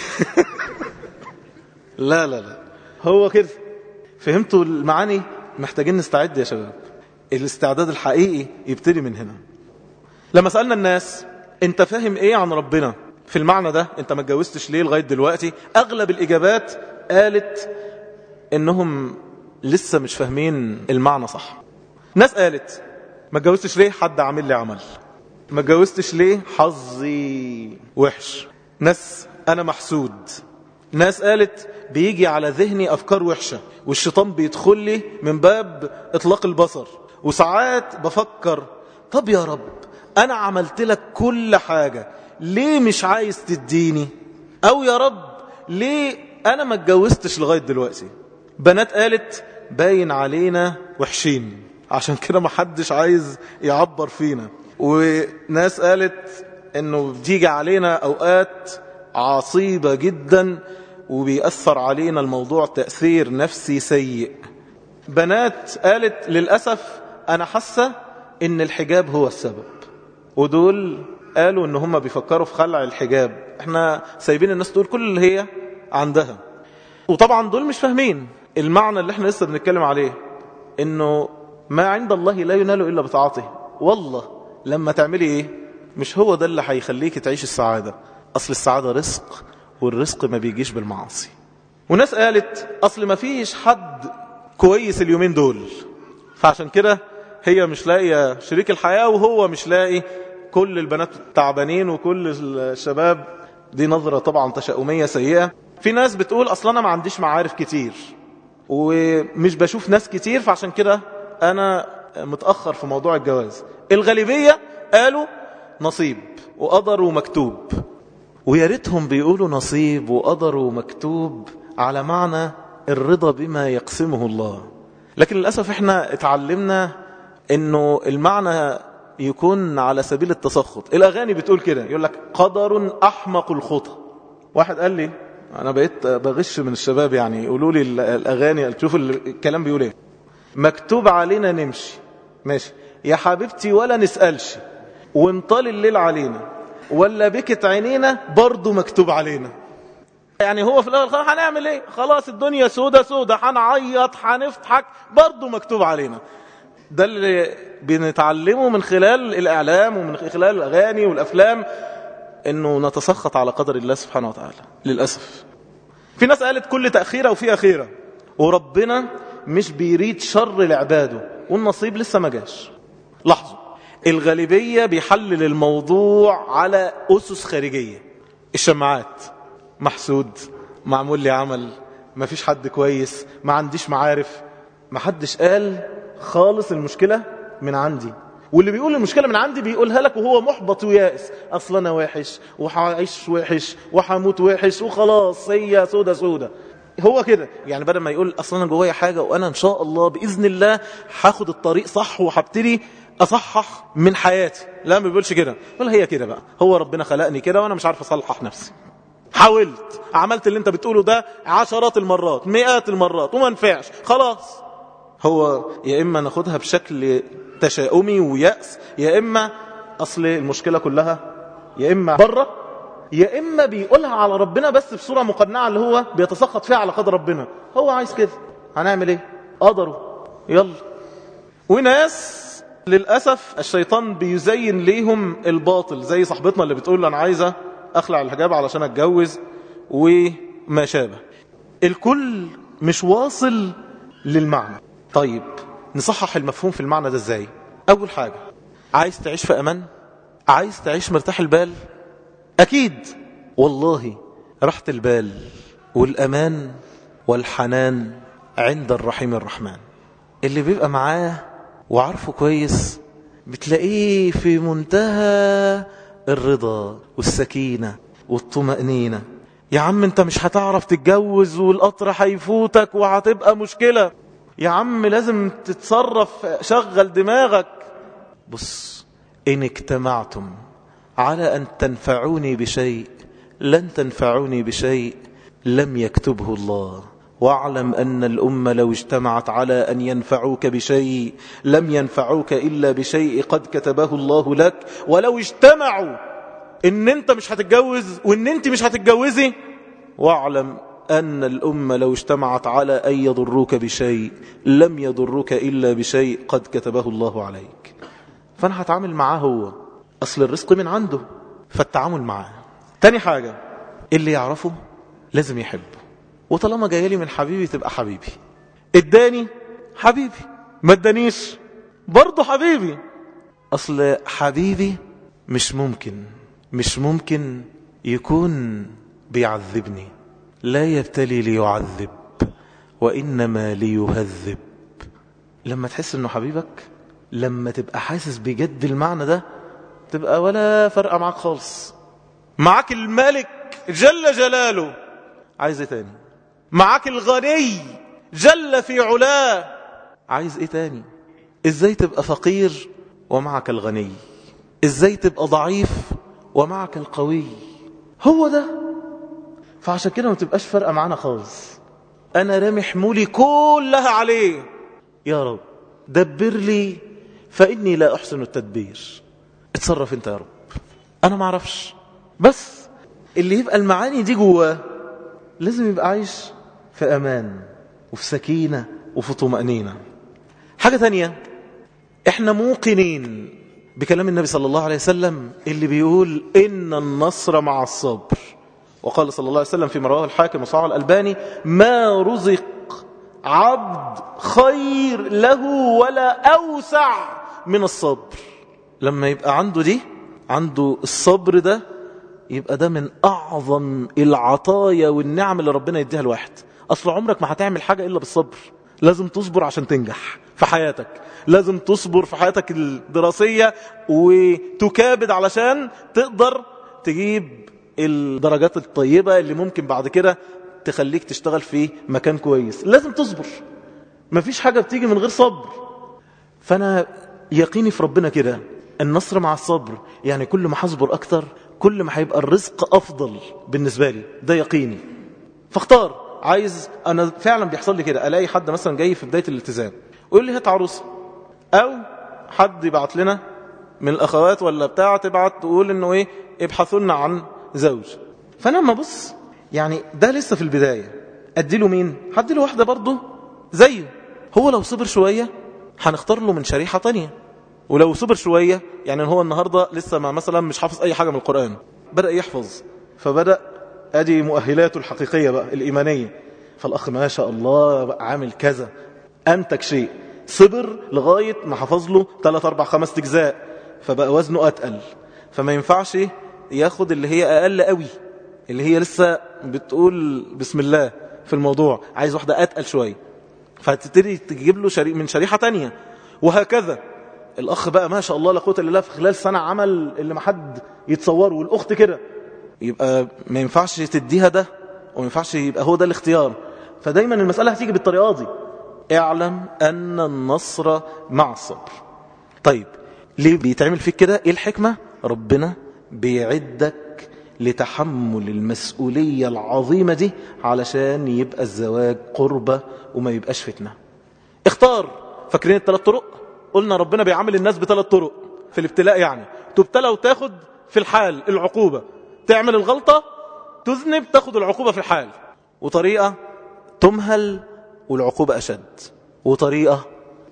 لا لا لا، هو كده. فهمتوا المعاني؟ محتاجين نستعد يا شباب. الاستعداد الحقيقي يبتدي من هنا. لما سألنا الناس انت فاهم ايه عن ربنا في المعنى ده، انت ما اتجوزتش ليه لغاية دلوقتي، اغلب الاجابات قالت انهم لسه مش فاهمين المعنى صح. ناس قالت ما اتجوزتش ليه حد عامل لي عمل، ما اتجوزتش ليه حظي وحش، ناس انا محسود، ناس قالت بيجي على ذهني افكار وحشة والشيطان بيدخل لي من باب اطلاق البصر، وساعات بفكر طب يا رب انا عملت لك كل حاجة ليه مش عايز تديني، او يا رب ليه انا ما اتجوزتش لغاية دلوقتي. بنات قالت باين علينا وحشين، عشان كده ما حدش عايز يعبر فينا. وناس قالت انه بتيجي علينا اوقات عصيبة جدا وبيأثر علينا الموضوع تأثير نفسي سيء. بنات قالت للأسف انا حاسة ان الحجاب هو السبب، ودول قالوا ان هم بيفكروا في خلع الحجاب. احنا سايبين الناس تقول كل اللي هي عندها، وطبعا دول مش فاهمين المعنى اللي احنا لسه بنتكلم عليه، انه ما عند الله لا ينال الا بطاعته. والله لما تعملي ايه مش هو ده اللي هيخليك تعيش السعادة. اصل السعادة رزق، والرزق ما بيجيش بالمعاصي. وناس قالت اصل ما فيش حد كويس اليومين دول، فعشان كده هي مش لاقيه شريك الحياة وهو مش لاقي، كل البنات تعبانين وكل الشباب. دي نظرة طبعا تشاؤمية سيئة. في ناس بتقول اصلا انا ما عنديش معارف كتير ومش بشوف ناس كتير، فعشان كده انا متأخر في موضوع الجواز. الغالبية قالوا نصيب وقدر ومكتوب، ويا ريتهم بيقولوا نصيب وقدر ومكتوب على معنى الرضا بما يقسمه الله. لكن للأسف احنا اتعلمنا انه المعنى يكون على سبيل التسخط. الاغاني بتقول كده، يقول لك قدر احمق الخطى. واحد قال لي، انا بقيت بغش من الشباب يعني، يقولوا لي الاغاني تشوف الكلام بيقول ايه. مكتوب علينا نمشي ماشي يا حبيبتي ولا نسألش، ونطال الليل علينا، ولا بكت عينينا برضو مكتوب علينا. يعني هو في الاول خلاص هنعمل ايه، خلاص الدنيا سودة سودة، هنعيط هنفتحك برضو مكتوب علينا. ده اللي بنتعلمه من خلال الاعلام ومن خلال الاغاني والافلام، انه نتسخط على قدر الله سبحانه وتعالى للأسف. في ناس قالت كل تأخيرة وفي أخيرة، وربنا مش بيريد شر لعباده، والنصيب لسه ما جاش. لاحظوا الغالبية بيحلل الموضوع على أسس خارجية. الشماعات، محسود، معمول لي عمل، ما فيش حد كويس، ما عنديش معارف. ما حدش قال خالص المشكلة من عندي، واللي بيقول المشكلة من عندي بيقولها لك وهو محبط ويائس. أصلا أنا وحش وحعيش وحش وحموت وحش وخلاص هي سودة سودة. هو كده يعني، بدل ما يقول أصلا أنا جوايا حاجة وأنا إن شاء الله بإذن الله هاخد الطريق صح وهبتدي أصحح من حياتي. لا ما بيقولش كده، ولا هي كده بقى، هو ربنا خلقني كده وأنا مش عارف أصلح نفسي. حاولت عملت اللي انت بتقوله ده عشرات المرات مئات المرات وما نفعش، خلاص. هو يا إما ناخدها بشكل تشاؤمي ويأس، يا إما أصل المشكلة كلها يا إما بره، يا إما بيقولها على ربنا بس بصورة مقنعة اللي هو بيتسخط فيها على قدر ربنا. هو عايز كده، هنعمل ايه، قدره يلا. وناس للأسف الشيطان بيزين ليهم الباطل، زي صاحبتنا اللي بتقول أنا عايزة أخلع الحجاب علشان أتجوز وما شابه. الكل مش واصل للمعنى. طيب نصحح المفهوم في المعنى ده ازاي؟ أول حاجة، عايز تعيش في أمان؟ عايز تعيش مرتاح البال؟ أكيد والله راحة البال والأمان والحنان عند الرحيم الرحمن. اللي بيبقى معاه وعارفه كويس بتلاقيه في منتهى الرضا والسكينة والطمأنينة. يا عم انت مش هتعرف تتجوز والقطر هيفوتك وهتبقى مشكلة، يا عم لازم تتصرف، شغل دماغك. بص، إن اجتمعتم على أن تنفعوني بشيء لن تنفعوني بشيء لم يكتبه الله، واعلم أن الأمة لو اجتمعت على أن ينفعوك بشيء لم ينفعوك إلا بشيء قد كتبه الله لك. ولو اجتمعوا إن أنت مش هتتجوز وإن أنت مش هتتجوزي، واعلم أن الأمة لو اجتمعت على أن يضروك بشيء لم يضروك إلا بشيء قد كتبه الله عليك. فأنا هتعامل معاه، هو أصل الرزق من عنده، فالتعامل معاه. تاني حاجة، اللي يعرفه لازم يحبه، وطالما جايلي من حبيبي تبقى حبيبي. اداني حبيبي، ما ادانيش برضه حبيبي. أصل حبيبي مش ممكن مش ممكن يكون بيعذبني. لا يبتلي ليعذب وإنما ليهذب. لما تحس انه حبيبك، لما تبقى حاسس بجد المعنى ده، تبقى ولا فرقة معاك خالص. معاك الملك جل جلاله، عايز ايه تاني؟ معاك الغني جل في علاه. عايز ايه تاني؟ ازاي تبقى فقير ومعك الغني؟ ازاي تبقى ضعيف ومعك القوي؟ هو ده. فعشان كده ما تبقاش فارقه معانا خالص. انا رامي حمولي كلها عليه. يا رب دبر لي فاني لا احسن التدبير. اتصرف انت يا رب، انا ما اعرفش. بس اللي يبقى المعاني دي جواه لازم يبقى عايش في امان وفي سكينه وفي طمأنينه. حاجه تانية، احنا موقنين بكلام النبي صلى الله عليه وسلم اللي بيقول إن النصر مع الصبر. وقال صلى الله عليه وسلم فيما رواه الحاكم وصححه الألباني: ما رزق عبد خير له ولا أوسع من الصبر. لما يبقى عنده دي، عنده الصبر ده، يبقى ده من أعظم العطايا والنعم اللي ربنا يديها الواحد. أصل عمرك ما هتعمل حاجة إلا بالصبر. لازم تصبر عشان تنجح في حياتك، لازم تصبر في حياتك الدراسية وتكابد علشان تقدر تجيب الدرجات الطيبة اللي ممكن بعد كده تخليك تشتغل في مكان كويس. لازم تصبر، مفيش حاجة بتيجي من غير صبر. فأنا يقيني في ربنا كده، النصر مع الصبر. يعني كل ما هصبر أكتر كل ما هيبقى الرزق أفضل بالنسبة لي، ده يقيني. فاختار. عايز، أنا فعلا بيحصل لي كده، ألاقي حد مثلا جاي في بداية الالتزام ويقول لي هات عروسة، أو حد يبعت لنا من الأخوات ولا بتاع تبعت تقول إنه إيه ابحثوا لنا عن زوج. فأنا لما بص يعني ده لسه في البداية، أديله مين؟ هديله واحدة برضه زيه. هو لو صبر شوية هنختار له من شريحة تانية. ولو صبر شوية، يعني هو النهاردة لسه ما مثلا مش حافظ أي حاجة من القرآن، بدأ يحفظ، فبدأ أدي مؤهلاته الحقيقية بقى الإيمانية. فالأخ ما شاء الله عامل كذا، أنتج شيء، صبر لغاية ما حفظ له ثلاث أربع خمس أجزاء، فبقى وزنه أتقل. فما ينفعش ياخد اللي هي أقل قوي، اللي هي لسه بتقول بسم الله في الموضوع، عايز واحدة أتقل شوية، فتبتدي تجيب له شريك من شريحة تانية. وهكذا الأخ بقى ما شاء الله لا قوة إلا بالله في خلال سنة عمل اللي ما حد يتصوره، والأخت كده. يبقى ما ينفعش تديها ده وما ينفعش يبقى هو ده الاختيار. فدايما المسألة هتيجي بالطريقة دي. اعلم أن النصر مع الصبر. طيب ليه بيتعمل فيك كده؟ ايه الحكمة؟ ربنا بيعدك لتحمل المسؤولية العظيمة دي علشان يبقى الزواج قربة وما يبقاش فتنة. اختار. فاكرين الثلاث طرق؟ قلنا ربنا بيعامل الناس بثلاث طرق في الابتلاء. يعني تبتلى وتاخد في الحال العقوبة، تعمل الغلطة تذنب تاخد العقوبة في الحال، وطريقة تمهل والعقوبة أشد، وطريقة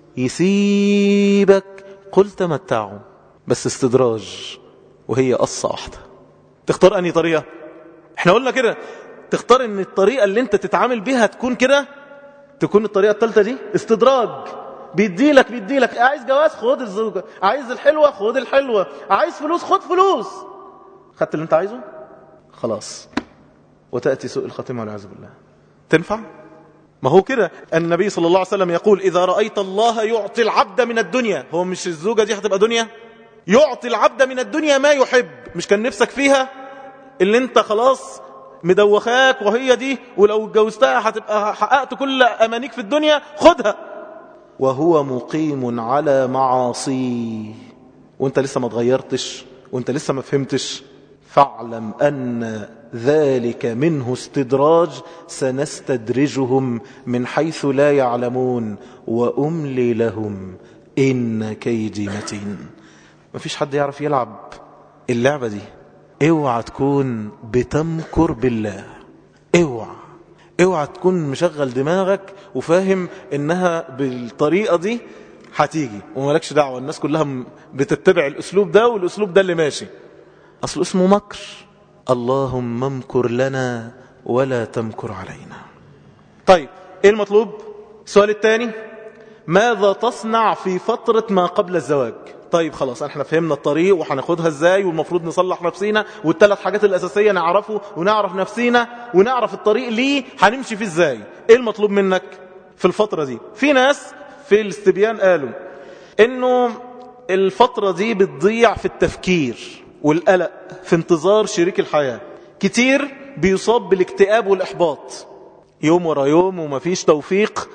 يسيبك قل تمتعوا بس استدراج وهي قصة واحدة. تختار أنهي طريقة؟ احنا قلنا كده تختار ان الطريقة اللي انت تتعامل بيها تكون كده، تكون الطريقة الثالثة دي استدراج. بيديلك بيديلك عايز جواز خد الزوجة، عايز الحلوة خد الحلوة، عايز فلوس خد فلوس. خدت اللي انت عايزه خلاص، وتأتي سوء الخاتمة والعياذ بالله. تنفع؟ ما هو كده النبي صلى الله عليه وسلم يقول إذا رأيت الله يعطي العبد من الدنيا، هو مش الزوجة دي هتبقى دنيا؟ يعطي العبد من الدنيا ما يحب. مش كان نفسك فيها اللي انت خلاص مدوخاك وهي دي، ولو اتجوزتها هتبقى حققت كل أمانيك في الدنيا، خدها. وهو مقيم على معاصيه وانت لسه ما تغيرتش وانت لسه ما فهمتش، فاعلم أن ذلك منه استدراج سنستدرجهم من حيث لا يعلمون وأملي لهم إن كيدي متين. مفيش حد يعرف يلعب اللعبة دي. اوعى تكون بتمكر بالله، اوعى اوعى تكون مشغل دماغك وفاهم انها بالطريقة دي هتيجي ومالكش دعوة. الناس كلها بتتبع الاسلوب ده والاسلوب ده اللي ماشي، اصل اسمه مكر. اللهم امكر لنا ولا تمكر علينا. طيب ايه المطلوب؟ السؤال الثاني، ماذا تصنع في فترة ما قبل الزواج؟ طيب خلاص احنا فهمنا الطريق وهناخدها ازاي، والمفروض نصلح نفسينا، والثلاث حاجات الاساسية نعرفه ونعرف نفسينا ونعرف الطريق ليه هنمشي فيه ازاي. ايه المطلوب منك في الفترة دي؟ في ناس في الاستبيان قالوا انه الفترة دي بتضيع في التفكير والقلق في انتظار شريك الحياة. كتير بيصاب بالاكتئاب والإحباط. يوم ورا يوم ومفيش توفيق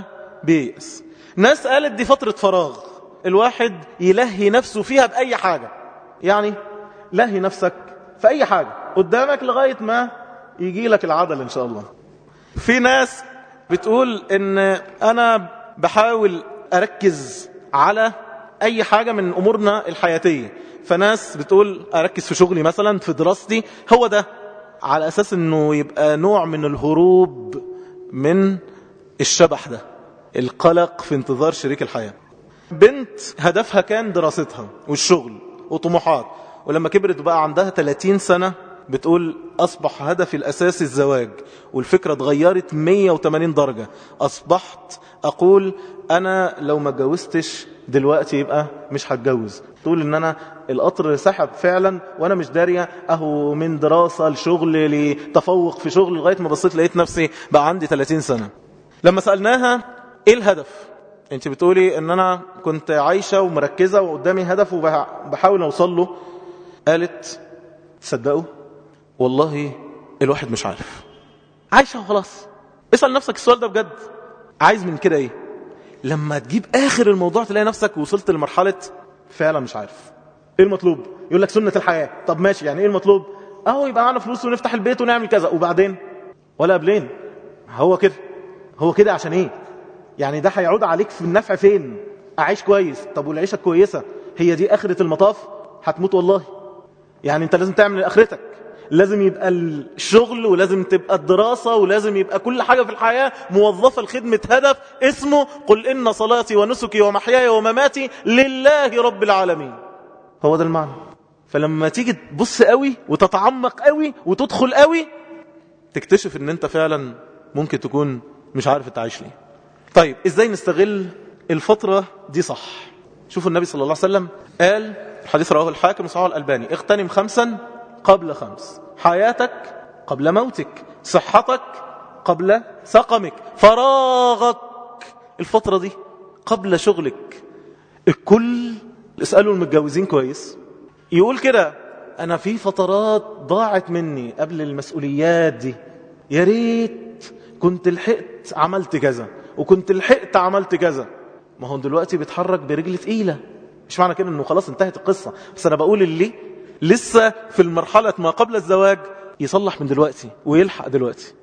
فبيئس. ناس قالت دي فترة فراغ الواحد يلهي نفسه فيها بأي حاجة، يعني لهي نفسك في أي حاجة قدامك لغاية ما يجي لك العدل إن شاء الله. في ناس بتقول إن أنا بحاول أركز على أي حاجة من أمورنا الحياتية، فناس بتقول أركز في شغلي مثلا، في دراستي، هو ده على أساس أنه يبقى نوع من الهروب من الشبح ده، القلق في انتظار شريك الحياة. بنت هدفها كان دراستها والشغل وطموحات، ولما كبرت بقى عندها ثلاثين سنة بتقول أصبح هدفي الأساسي الزواج، والفكرة اتغيرت مية وثمانين درجة. أصبحت أقول أنا لو ما اتجوزتش دلوقتي يبقى مش هتجوز. تقول إن أنا القطر سحب فعلا وأنا مش دارية، أهو من دراسة لشغل لتفوق في شغل لغاية ما بصيت لقيت نفسي بقى عندي ثلاثين سنة. لما سألناها إيه الهدف؟ أنت بتقولي إن أنا كنت عايشة ومركزة وقدامي هدف وبحاول أوصل له. قالت تصدقوا والله الواحد مش عارف، عايشة وخلاص. اسأل نفسك السؤال ده بجد، عايز من كده ايه؟ لما تجيب اخر الموضوع تلاقي نفسك وصلت لمرحلة فعلا مش عارف ايه المطلوب. يقول لك سنة الحياة. طب ماشي، يعني ايه المطلوب؟ اهو يبقى معنا فلوس ونفتح البيت ونعمل كذا، وبعدين ولا قبلين. هو كده هو كده عشان ايه؟ يعني ده هيعود عليك في النفع فين؟ اعيش كويس. طب والعيشة كويسة هي دي اخرة المطاف؟ هتموت والله. يعني انت لازم تعمل اخرتك، لازم يبقى الشغل ولازم تبقى الدراسة ولازم يبقى كل حاجة في الحياة موظفة لخدمة هدف اسمه قل إن صلاتي ونسكي ومحياي ومماتي لله رب العالمين. هو ده المعنى. فلما تيجي تبص قوي وتتعمق قوي وتدخل قوي تكتشف ان انت فعلا ممكن تكون مش عارف تعيش ليه. طيب ازاي نستغل الفترة دي صح؟ شوفوا النبي صلى الله عليه وسلم قال، الحديث رواه الحاكم وصححه الألباني، اغتنم خمسا قبل خمس، حياتك قبل موتك، صحتك قبل سقمك، فراغك الفترة دي قبل شغلك. الكل اسألوا المتجوزين كويس يقول كده، أنا في فترات ضاعت مني قبل المسؤوليات دي، يا ريت كنت لحقت عملت كذا وكنت لحقت عملت كذا. ما هو دلوقتي بيتحرك برجل ثقيلة، مش معنى كده انه خلاص انتهت القصة، بس انا بقول اللي لسه في المرحلة ما قبل الزواج يصلح من دلوقتي ويلحق دلوقتي.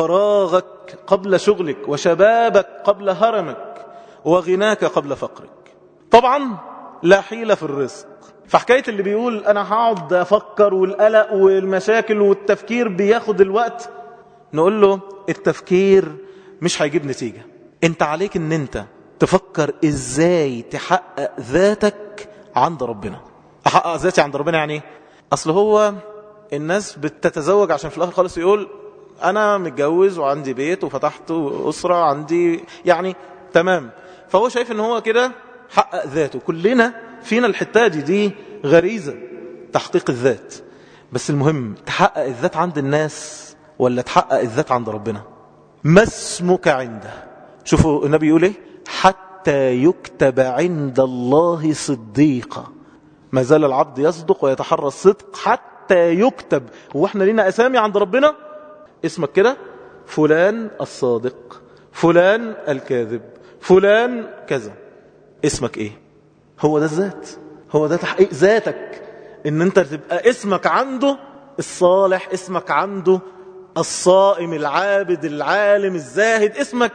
فراغك قبل شغلك، وشبابك قبل هرمك، وغناك قبل فقرك. طبعا لا حيلة في الرزق. فحكاية اللي بيقول انا هقعد افكر والقلق والمشاكل والتفكير بياخد الوقت، نقول له التفكير مش هيجيب نتيجة. انت عليك ان انت تفكر ازاي تحقق ذاتك عند ربنا. احقق ذاتي عند ربنا يعني اصل هو الناس بتتزوج عشان في الاخر خالص يقول انا متجوز وعندي بيت وفتحت اسرة عندي، يعني تمام. فهو شايف ان هو كده حقق ذاته. كلنا فينا الحتة دي دي غريزة تحقيق الذات، بس المهم تحقق الذات عند الناس ولا تحقق الذات عند ربنا. ما اسمك عنده؟ شوفوا النبي يقول ايه، حتى يكتب عند الله صديقا. ما زال العبد يصدق ويتحرى الصدق حتى يكتب. هو احنا لينا اسامي عند ربنا؟ اسمك كده فلان الصادق، فلان الكاذب، فلان كذا. اسمك ايه؟ هو ده الذات، هو ده تحقيق ذاتك، ان انت تبقى اسمك عنده الصالح، اسمك عنده الصائم العابد العالم الزاهد، اسمك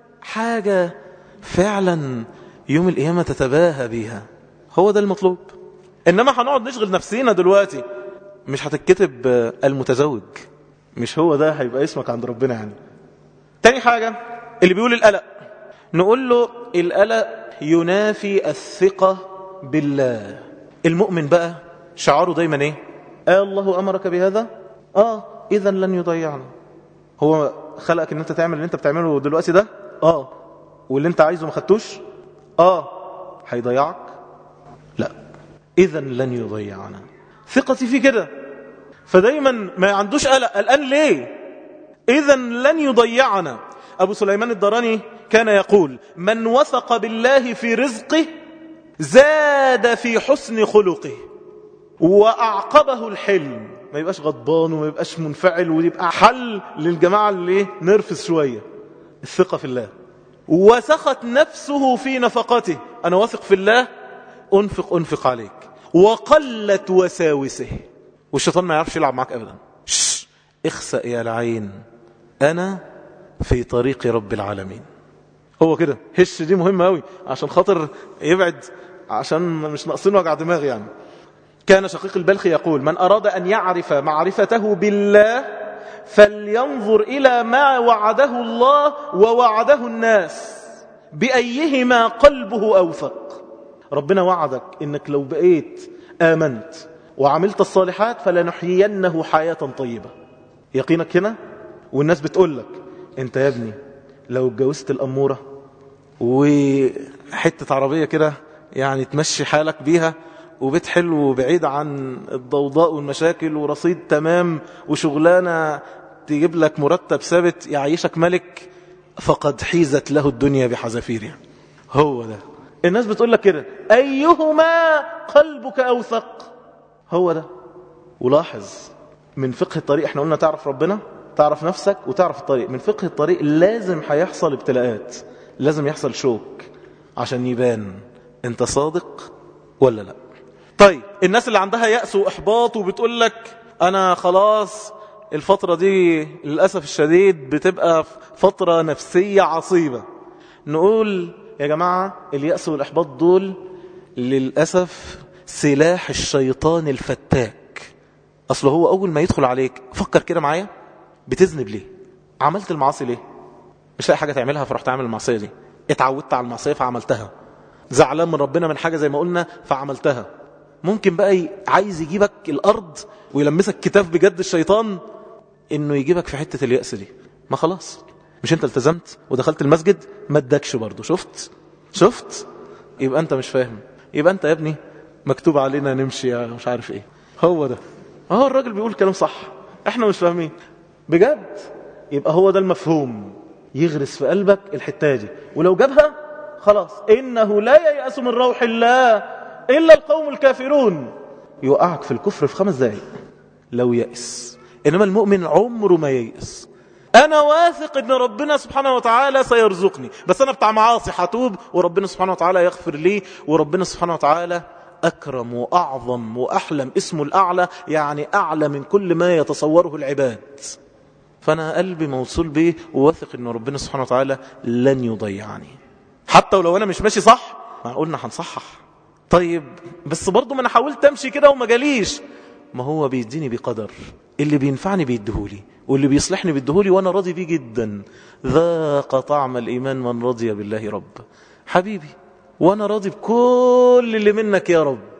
حاجة فعلا يوم القيامة تتباهى بيها. هو ده المطلوب. إنما هنقعد نشغل نفسينا دلوقتي، مش هتتكتب المتزوج، مش هو ده هيبقى اسمك عند ربنا. يعني تاني حاجة اللي بيقول القلق، نقول له القلق ينافي الثقة بالله. المؤمن بقى شعاره دايما ايه؟ آه الله أمرك بهذا؟ آه إذا لن يضيعنا. هو خلقك ان انت تعمل اللي انت بتعمله دلوقتي ده؟ آه. واللي انت عايزه ما خدتوش؟ آه. هيضيعك؟ لا، إذا لن يضيعنا. ثقتي فيه كده. فدايما ما عندوش قلق. قلقان ليه؟ إذا لن يضيعنا. أبو سليمان الدراني كان يقول من وثق بالله في رزقه زاد في حسن خلقه وأعقبه الحلم. ما يبقاش غضبان وما يبقاش منفعل، ويبقى حل للجماعة اللي نرفز شوية. الثقة في الله. وسخت نفسه في نفقته، أنا واثق في الله، أنفق أنفق عليك. وقلت وساوسه، والشيطان ما يعرفش يلعب معك أبدا. شش اخسأ يا العين، أنا في طريق رب العالمين. هو كده هش دي مهمة أوي عشان خاطر يبعد، عشان مش ناقصين وجع دماغ يعني. كان شقيق البلخي يقول: من أراد أن يعرف معرفته بالله فلينظر إلى ما وعده الله ووعده الناس، بأيهما قلبه أوثق. ربنا وعدك إنك لو بقيت آمنت وعملت الصالحات فلنحيينه حياة طيبة. يقينك هنا. والناس بتقول لك انت يا ابني لو اتجوزت الأمورة وحتة عربية كده يعني تمشي حالك بيها، وبيت حلو بعيد عن الضوضاء والمشاكل، ورصيد تمام، وشغلانة تجيب لك مرتب ثابت يعيشك ملك، فقد حيزت له الدنيا بحذافيرها. هو ده الناس بتقول لك كده، أيهما قلبك أوثق. هو ده. ولاحظ من فقه الطريق، احنا قلنا تعرف ربنا، تعرف نفسك، وتعرف الطريق. من فقه الطريق لازم هيحصل ابتلاءات، لازم يحصل شوك عشان يبان انت صادق ولا لا. طيب الناس اللي عندها يأس وإحباط وبتقول لك أنا خلاص الفترة دي للأسف الشديد بتبقى فترة نفسية عصيبة، نقول يا جماعة اليأس والإحباط دول للأسف سلاح الشيطان الفتاك. أصله هو أول ما يدخل عليك، فكر كده معايا، بتذنب ليه؟ عملت المعاصي ليه؟ مش لاقي حاجة تعملها فرحت عامل المعصية دي. اتعودت على المعصية فعملتها. زعلان من ربنا من حاجة زي ما قلنا فعملتها. ممكن بقى عايز يجيبك الأرض ويلمسك كتاف بجد الشيطان، إنه يجيبك في حتة اليأس دي. ما خلاص، مش أنت التزمت ودخلت المسجد ما ادكش برضو. شفت شفت يبقى أنت مش فاهم، يبقى أنت يا ابني مكتوب علينا نمشي يا مش عارف إيه. هو ده. هو الراجل بيقول كلام صح، إحنا مش فاهمين بجد. يبقى هو ده المفهوم، يغرس في قلبك الحتة دي، ولو جابها خلاص. إنه لا ييأس من روح الله إلا القوم الكافرون. يوقعك في الكفر في خمس دقائق لو يأس. إنما المؤمن عمره ما ييأس. أنا واثق إن ربنا سبحانه وتعالى سيرزقني، بس أنا بتاع معاصي هتوب وربنا سبحانه وتعالى يغفر لي، وربنا سبحانه وتعالى أكرم وأعظم وأحلم، اسمه الأعلى، يعني أعلى من كل ما يتصوره العباد. فأنا قلبي موصول به وواثق إن ربنا سبحانه وتعالى لن يضيعني، حتى ولو أنا مش ماشي صح. ما قلنا هنصحح. طيب بس برضو ما أنا حاولت أمشي كده وما جاليش. ما هو بيديني بقدر، اللي بينفعني بيديهولي، واللي بيصلحني بيديهولي، وأنا راضي بيه جدا. ذاق طعم الإيمان من رضي بالله رب. حبيبي وأنا راضي بكل اللي منك يا رب.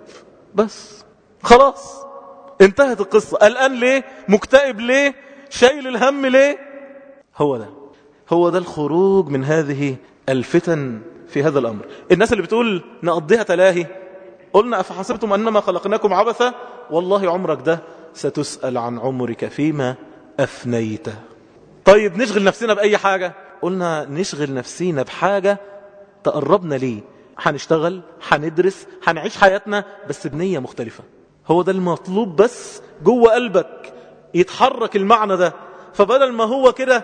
بس خلاص انتهت القصة. الآن ليه مكتئب؟ ليه شايل الهم؟ ليه؟ هو ده هو ده الخروج من هذه الفتن في هذا الأمر. الناس اللي بتقول نقضيها تلاهي، قلنا أفحسبتم أنما خلقناكم عبثا، والله عمرك ده ستسأل عن عمرك فيما أفنيته. طيب نشغل نفسنا بأي حاجة، قلنا نشغل نفسنا بحاجة تقربنا ليه. هنشتغل، هندرس، هنعيش حياتنا بس بنية مختلفة. هو ده المطلوب، بس جوه قلبك يتحرك المعنى ده. فبدل ما هو كده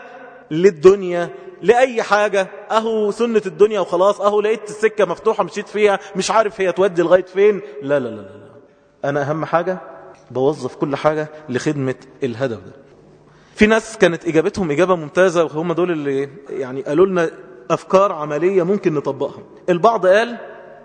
للدنيا لأي حاجة، أهو سنة الدنيا وخلاص، أهو لقيت السكة مفتوحة مشيت فيها مش عارف هي تودي لغاية فين. لا لا لا لا، أنا أهم حاجة بوظف كل حاجة لخدمة الهدف ده. في ناس كانت إجابتهم إجابة ممتازة، وهم دول اللي يعني قالوا لنا أفكار عملية ممكن نطبقها. البعض قال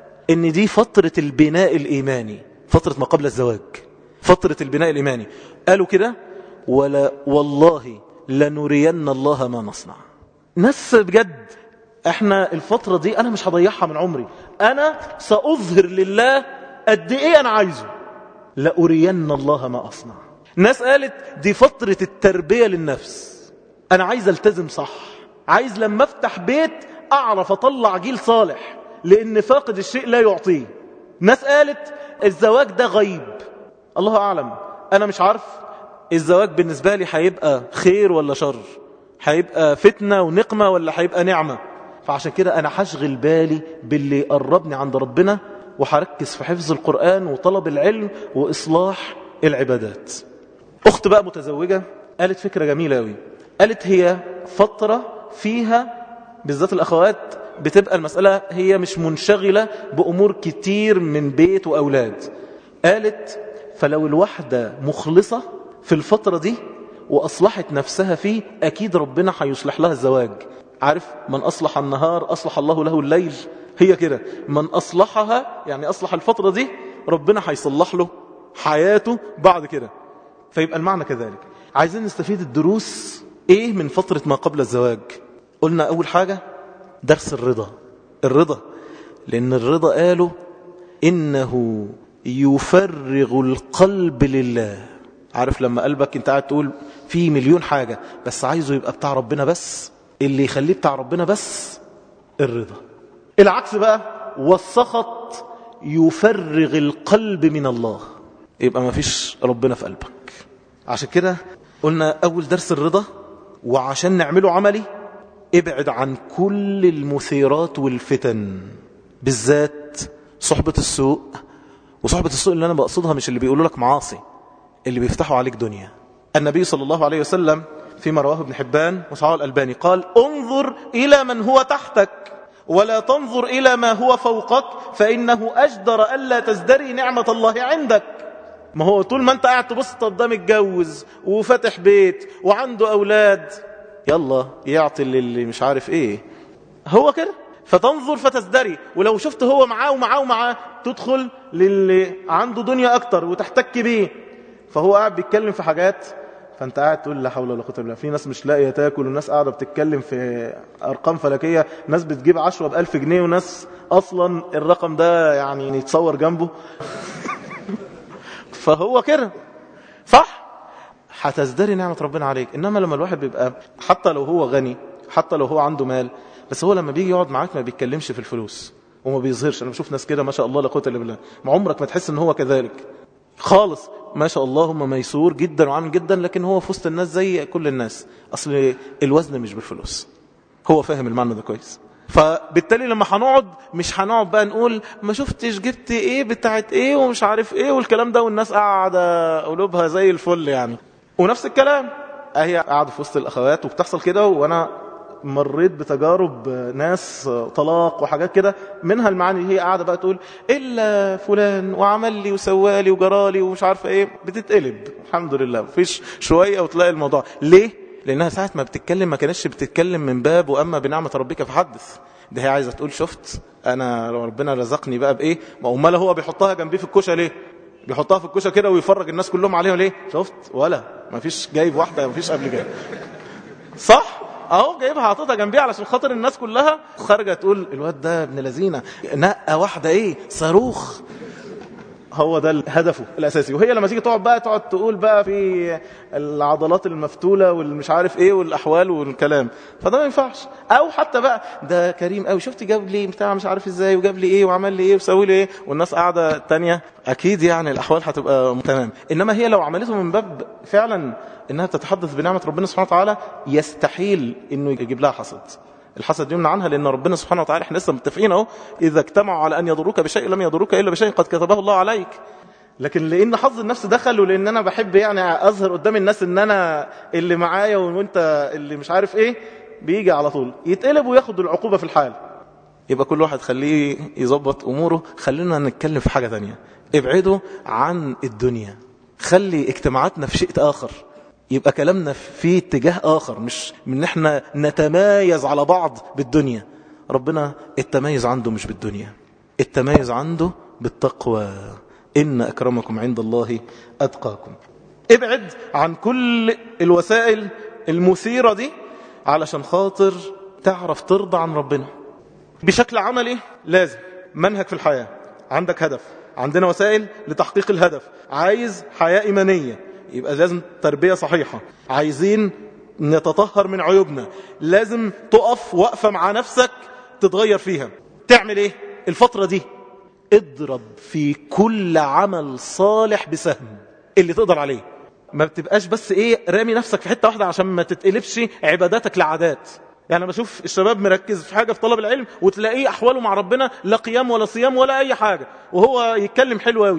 إن دي فترة البناء الإيماني، فترة ما قبل الزواج، فترة البناء الإيماني. قالوا كده، ولا والله لنرين الله ما نصنع. ناس بجد، احنا الفترة دي انا مش هضيعها من عمري، انا سأظهر لله قد ايه انا عايزه، لأرين الله ما أصنع. ناس قالت دي فترة التربية للنفس، انا عايز التزم صح، عايز لما افتح بيت اعرف اطلع جيل صالح، لان فاقد الشيء لا يعطيه. ناس قالت الزواج ده غيب، الله اعلم، انا مش عارف الزواج بالنسبة لي هيبقى خير ولا شر، هيبقى فتنة ونقمة ولا هيبقى نعمة. فعشان كده أنا هشغل بالي باللي قربني عند ربنا، وهركز في حفظ القرآن وطلب العلم وإصلاح العبادات. أخت بقى متزوجة قالت فكرة جميلة أوي، قالت هي فترة فيها بالذات الأخوات بتبقى المسألة هي مش منشغلة بأمور كتير من بيت وأولاد. قالت فلو الواحدة مخلصة في الفترة دي وأصلحت نفسها فيه أكيد ربنا هيصلح لها الزواج. عارف من أصلح النهار أصلح الله له الليل، هي كده من أصلحها يعني أصلح الفترة دي ربنا هيصلح له حياته بعد كده. فيبقى المعنى كذلك. عايزين نستفيد الدروس ايه من فترة ما قبل الزواج؟ قلنا أول حاجة درس الرضا. الرضا لأن الرضا قالوا إنه يفرغ القلب لله. عارف لما قلبك انت قاعد تقول في مليون حاجة بس عايزه يبقى بتاع ربنا بس، اللي يخليه بتاع ربنا بس الرضا. العكس بقى والسخط يفرغ القلب من الله، يبقى ما فيش ربنا في قلبك. عشان كده قلنا أول درس الرضا، وعشان نعمله عملي ابعد عن كل المثيرات والفتن، بالذات صحبة السوء. وصحبة السوء اللي أنا بقصدها مش اللي بيقولوا لك معاصي، اللي بيفتحوا عليك دنيا. النبي صلى الله عليه وسلم فيما رواه ابن حبان وصححه الألباني قال انظر إلى من هو تحتك ولا تنظر إلى ما هو فوقك فإنه أجدر ألا تزدري نعمة الله عندك. ما هو طول ما انت قاعد تبص قدام متجوز وفتح بيت وعنده أولاد، يلا يعطي اللي مش عارف ايه، هو كده. فتنظر فتزدري، ولو شفت هو معاه ومعاه ومعاه تدخل للي عنده دنيا أكتر وتحتك بيه. فهو قاعد بيتكلم في حاجات فانت قاعد تقول لا حول ولا قوه الا بالله. في ناس مش لاقيه تاكل، وناس قاعده بتتكلم في ارقام فلكيه، ناس بتجيب عشرة بألف جنيه، وناس اصلا الرقم ده يعني يتصور جنبه. فهو كده صح، هتزدري نعمه ربنا عليك. انما لما الواحد بيبقى حتى لو هو غني، حتى لو هو عنده مال، بس هو لما بيجي يقعد معاك ما بيتكلمش في الفلوس وما بيظهرش. انا بشوف ناس كده ما شاء الله لا قوه الا بالله، ما عمرك ما تحس ان هو كذلك خالص، ما شاء الله هم ميسور جدا وعامل جدا، لكن هو في وسط الناس زي كل الناس. اصل الوزن مش بالفلوس، هو فاهم المعنى ده كويس. فبالتالي لما هنقعد مش هنقعد بقى نقول ما شفتش جبت ايه بتاعت ايه ومش عارف ايه والكلام ده، والناس قاعده قلوبها زي الفل يعني. ونفس الكلام اهي قاعده في وسط الاخوات وبتحصل كده. وانا مريت بتجارب ناس طلاق وحاجات كده، منها المعاني هي قاعده بقى تقول الا فلان وعمل لي وسوالي وجرالي ومش عارفه ايه. بتتقلب الحمد لله، مفيش شويه وتلاقي الموضوع. ليه؟ لانها ساعه ما بتتكلم ما كانتش بتتكلم من باب واما بنعمه ربك فحدث. ده هي عايزه تقول شفت انا ربنا رزقني بقى بايه. ما امال هو بيحطها جنبيه في الكوشه ليه؟ بيحطها في الكوشه كده ويفرج الناس كلهم عليها ليه؟ شفت ولا مفيش جايب واحده مفيش قبل كده، صح؟ اهو جايبها حاططها جنبيه علشان خاطر الناس كلها خارجه تقول الواد ده ابن لذينه نقه واحده ايه صاروخ. هو ده هدفه الاساسي. وهي لما تيجي تقعد بقى تقعد تقول بقى في العضلات المفتوله والمش عارف ايه والاحوال والكلام، فده ما ينفعش. او حتى بقى ده كريم قوي، شفت جاب لي بتاع مش عارف ازاي وجاب لي ايه وعمل لي ايه وسوي لي ايه، والناس قاعده الثانيه اكيد يعني الاحوال هتبقى تمام. انما هي لو عملته من باب فعلا انها تتحدث بنعمه ربنا سبحانه وتعالى، يستحيل انه يجيب لها حسد. الحسد يمنع عنها، لأن ربنا سبحانه وتعالى احنا لسه متفقين اهو إذا اجتمعوا على أن يضروك بشيء لم يضروك إلا بشيء قد كتبه الله عليك. لكن لأن حظ النفس دخل، ولأن أنا بحب يعني أظهر قدام الناس أن أنا اللي معايا وأنت اللي مش عارف إيه، بيجي على طول يتقلب وياخد العقوبة في الحال. يبقى كل واحد خليه يظبط أموره. خلينا نتكلم في حاجة تانية، ابعدوا عن الدنيا، خلي اجتماعاتنا في شيء آخر، يبقى كلامنا في اتجاه آخر، مش من احنا نتمايز على بعض بالدنيا. ربنا التميز عنده مش بالدنيا، التميز عنده بالتقوى. إن أكرمكم عند الله أتقاكم. ابعد عن كل الوسائل المثيرة دي علشان خاطر تعرف ترضى عن ربنا. بشكل عملي لازم منهج في الحياة، عندك هدف، عندنا وسائل لتحقيق الهدف. عايز حياة إيمانية يبقى لازم تربية صحيحة. عايزين نتطهر من عيوبنا، لازم تقف وقفة مع نفسك تتغير فيها. تعمل ايه الفترة دي؟ اضرب في كل عمل صالح بسهم اللي تقدر عليه. ما بتبقاش بس ايه رامي نفسك في حتة واحدة عشان ما تتقلبش عباداتك لعادات. يعني أنا بشوف الشباب مركز في حاجة في طلب العلم وتلاقيه أحواله مع ربنا لا قيام ولا صيام ولا أي حاجة، وهو يتكلم حلو قوي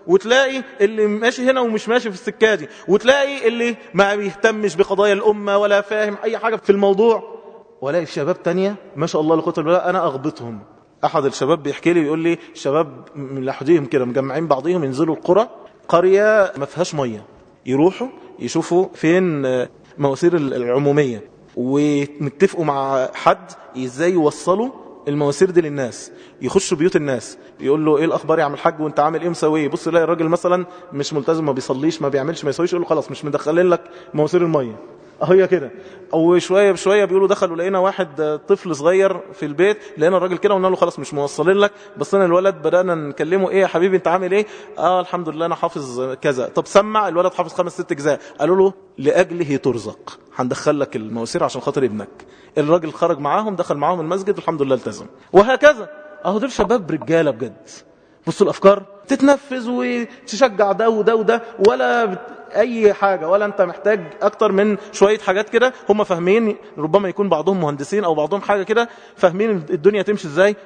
وتلاقي اللي ماشي هنا ومش ماشي في السكة دي، وتلاقي اللي ما بيهتمش بقضايا الأمة ولا فاهم أي حاجة في الموضوع، ولاقي شباب تانية ما شاء الله لقوة الله أنا أغبطهم. أحد الشباب بيحكي لي يقول لي شباب من لحديهم كده مجمعين بعضهم ينزلوا القرى، قرية ما فيهاش مية، يروحوا يشوفوا فين مواسير العمومية ونتفقوا مع حد ازاي يوصلوا المواسير دي للناس، يخشوا بيوت الناس يقول له ايه الاخبار يا عم الحاج وانت عامل ايه مسوي، بص يلاقي الراجل مثلا مش ملتزم ما بيصليش ما بيعملش ما يسويش، يقول له خلاص مش مدخلين لك مواسير الميه هي كده. او شويه بشويه بيقولوا دخلوا لقينا واحد طفل صغير في البيت، لقينا الراجل كده وقلنا له خلاص مش موصلين لك، بس انا الولد بدانا نكلمه ايه يا حبيبي انت عامل ايه، اه الحمد لله انا حافظ كذا، طب سمع، الولد حافظ خمس ست اجزاء، قالوا له لاجله ترزق، هندخل لك المواسير عشان خاطر ابنك. الراجل خرج معاهم دخل معاهم المسجد والحمد لله التزم. وهكذا اهو دول شباب رجاله بجد. بصوا الافكار تتنفذ وتشجع ده وده وده، ولا اي حاجة، ولا انت محتاج اكتر من شوية حاجات كده هم فاهمين، ربما يكون بعضهم مهندسين او بعضهم حاجة كده فاهمين الدنيا تمشي ازاي،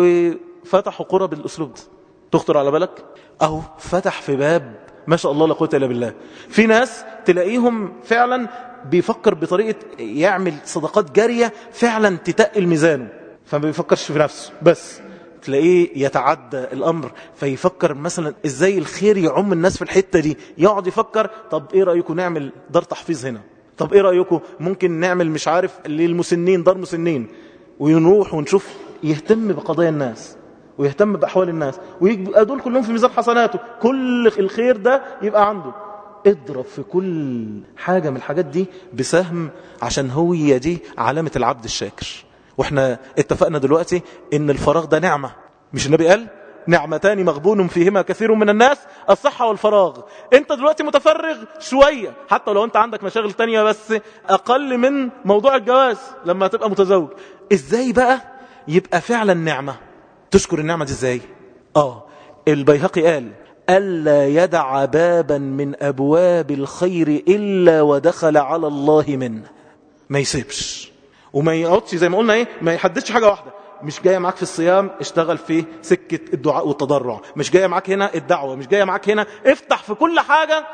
وفتحوا قرى بالاسلوب ده. تخطر على بالك اهو فتح في باب ما شاء الله لا قوه الا بالله. في ناس تلاقيهم فعلا بيفكر بطريقة يعمل صدقات جارية فعلا تتقل ميزانه، فما بيفكرش في نفسه بس، تلاقيه يتعدى الأمر فيفكر مثلا إزاي الخير يعم الناس في الحتة دي، يقعد يفكر طب إيه رأيكم نعمل دار تحفيظ هنا، طب إيه رأيكم ممكن نعمل مش عارف للمسنين دار مسنين، ونروح ونشوف، يهتم بقضايا الناس ويهتم بأحوال الناس، ويبقى دول كلهم في ميزان حسناته، كل الخير ده يبقى عنده. اضرب في كل حاجة من الحاجات دي بسهم، عشان هي دي علامة العبد الشاكر. واحنا اتفقنا دلوقتي ان الفراغ ده نعمة، مش النبي قال نعمتان مغبون فيهما كثير من الناس، الصحة والفراغ. انت دلوقتي متفرغ شوية، حتى لو انت عندك مشاغل تانية بس اقل من موضوع الجواز لما تبقى متزوج. ازاي بقى يبقى فعلا نعمة؟ تشكر النعمة دي ازاي؟ اه البيهقي قال ألا يدع بابا من أبواب الخير إلا ودخل على الله منه. ما يسيبش وما يقعدش زي ما قلنا ايه، ما يحددش حاجة واحدة. مش جاية معاك في الصيام اشتغل في سكة الدعاء والتضرع، مش جاية معاك هنا الدعوة، مش جاية معاك هنا، افتح في كل حاجة.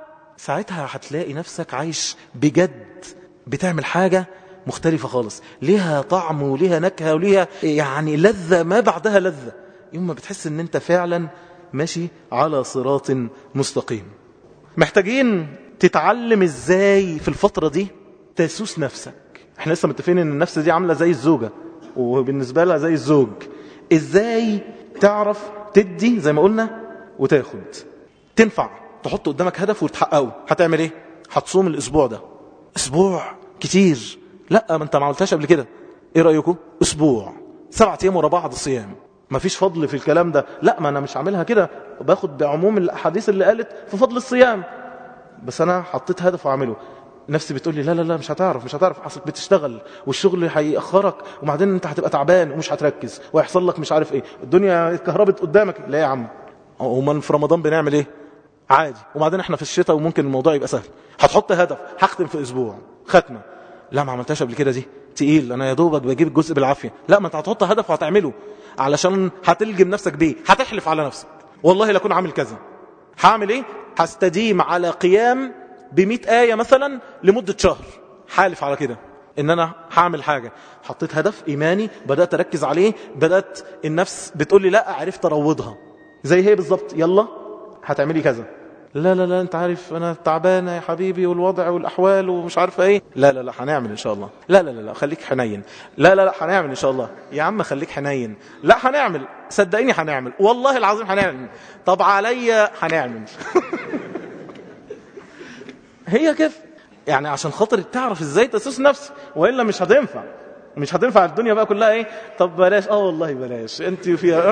ساعتها هتلاقي نفسك عايش بجد بتعمل حاجة مختلفة خالص، ليها طعم وليها نكهة وليها يعني لذة ما بعدها لذة، يوم ما بتحس ان انت فعلا ماشي على صراط مستقيم. محتاجين تتعلم ازاي في الفترة دي تسوس نفسك. احنا لسه متفقين ان النفس دي عاملة زي الزوجة وبالنسبة لها زي الزوج. ازاي تعرف تدي زي ما قلنا وتاخد؟ تنفع تحط قدامك هدف وتحققه. هتعمل ايه؟ هتصوم الاسبوع ده. اسبوع كتير، لا ما انت ما عملتهاش قبل كده. ايه رأيكم؟ اسبوع سبعة ايام ورا بعض صيام، ما فيش فضل في الكلام ده. لا ما انا مش عاملها كده، باخد بعموم الاحاديث اللي قالت في فضل الصيام، بس انا حطيت هدف واعمله. نفسي بتقول لي لا لا لا مش هتعرف مش هتعرف اصلك بتشتغل والشغل هيأخرك، وبعدين انت هتبقى تعبان ومش هتركز وهيحصل لك مش عارف ايه، الدنيا اتكهربت قدامك. لا يا عم، امال في رمضان بنعمل ايه؟ عادي. وبعدين احنا في الشتاء وممكن الموضوع يبقى سهل. هتحط هدف هختم في اسبوع ختمه، لا ما عملتهاش قبل كده، دي تقيل، انا يا دوبك بجيب الجزء بالعافيه. لا ما انت هتحط هدف وهتعمله، علشان هتلجم نفسك بيه، هتحلف على نفسك والله لا اكون عامل كذا. هعمل ايه؟ هستديم على قيام بمئة آية مثلا لمدة شهر، حالف على كده ان انا هعمل حاجة. حطيت هدف ايماني، بدأت اركز عليه، بدأت النفس بتقول لي لا، عرفت اروضها زي هي بالظبط. يلا هتعملي كذا. لا لا لا انت عارف انا تعبانه يا حبيبي والوضع والاحوال ومش عارفه ايه. لا لا لا هنعمل ان شاء الله. لا لا لا خليك حنين. لا لا لا هنعمل ان شاء الله. يا عم خليك حنين. لا هنعمل، صدقيني هنعمل، والله العظيم هنعمل. طب عليا هنعمل. هي كيف يعني؟ عشان خاطر تعرف ازاي تسوس نفسك، والا مش هتنفع. مش هتنفع الدنيا بقى كلها ايه، طب بلاش، اه والله بلاش انت فيها.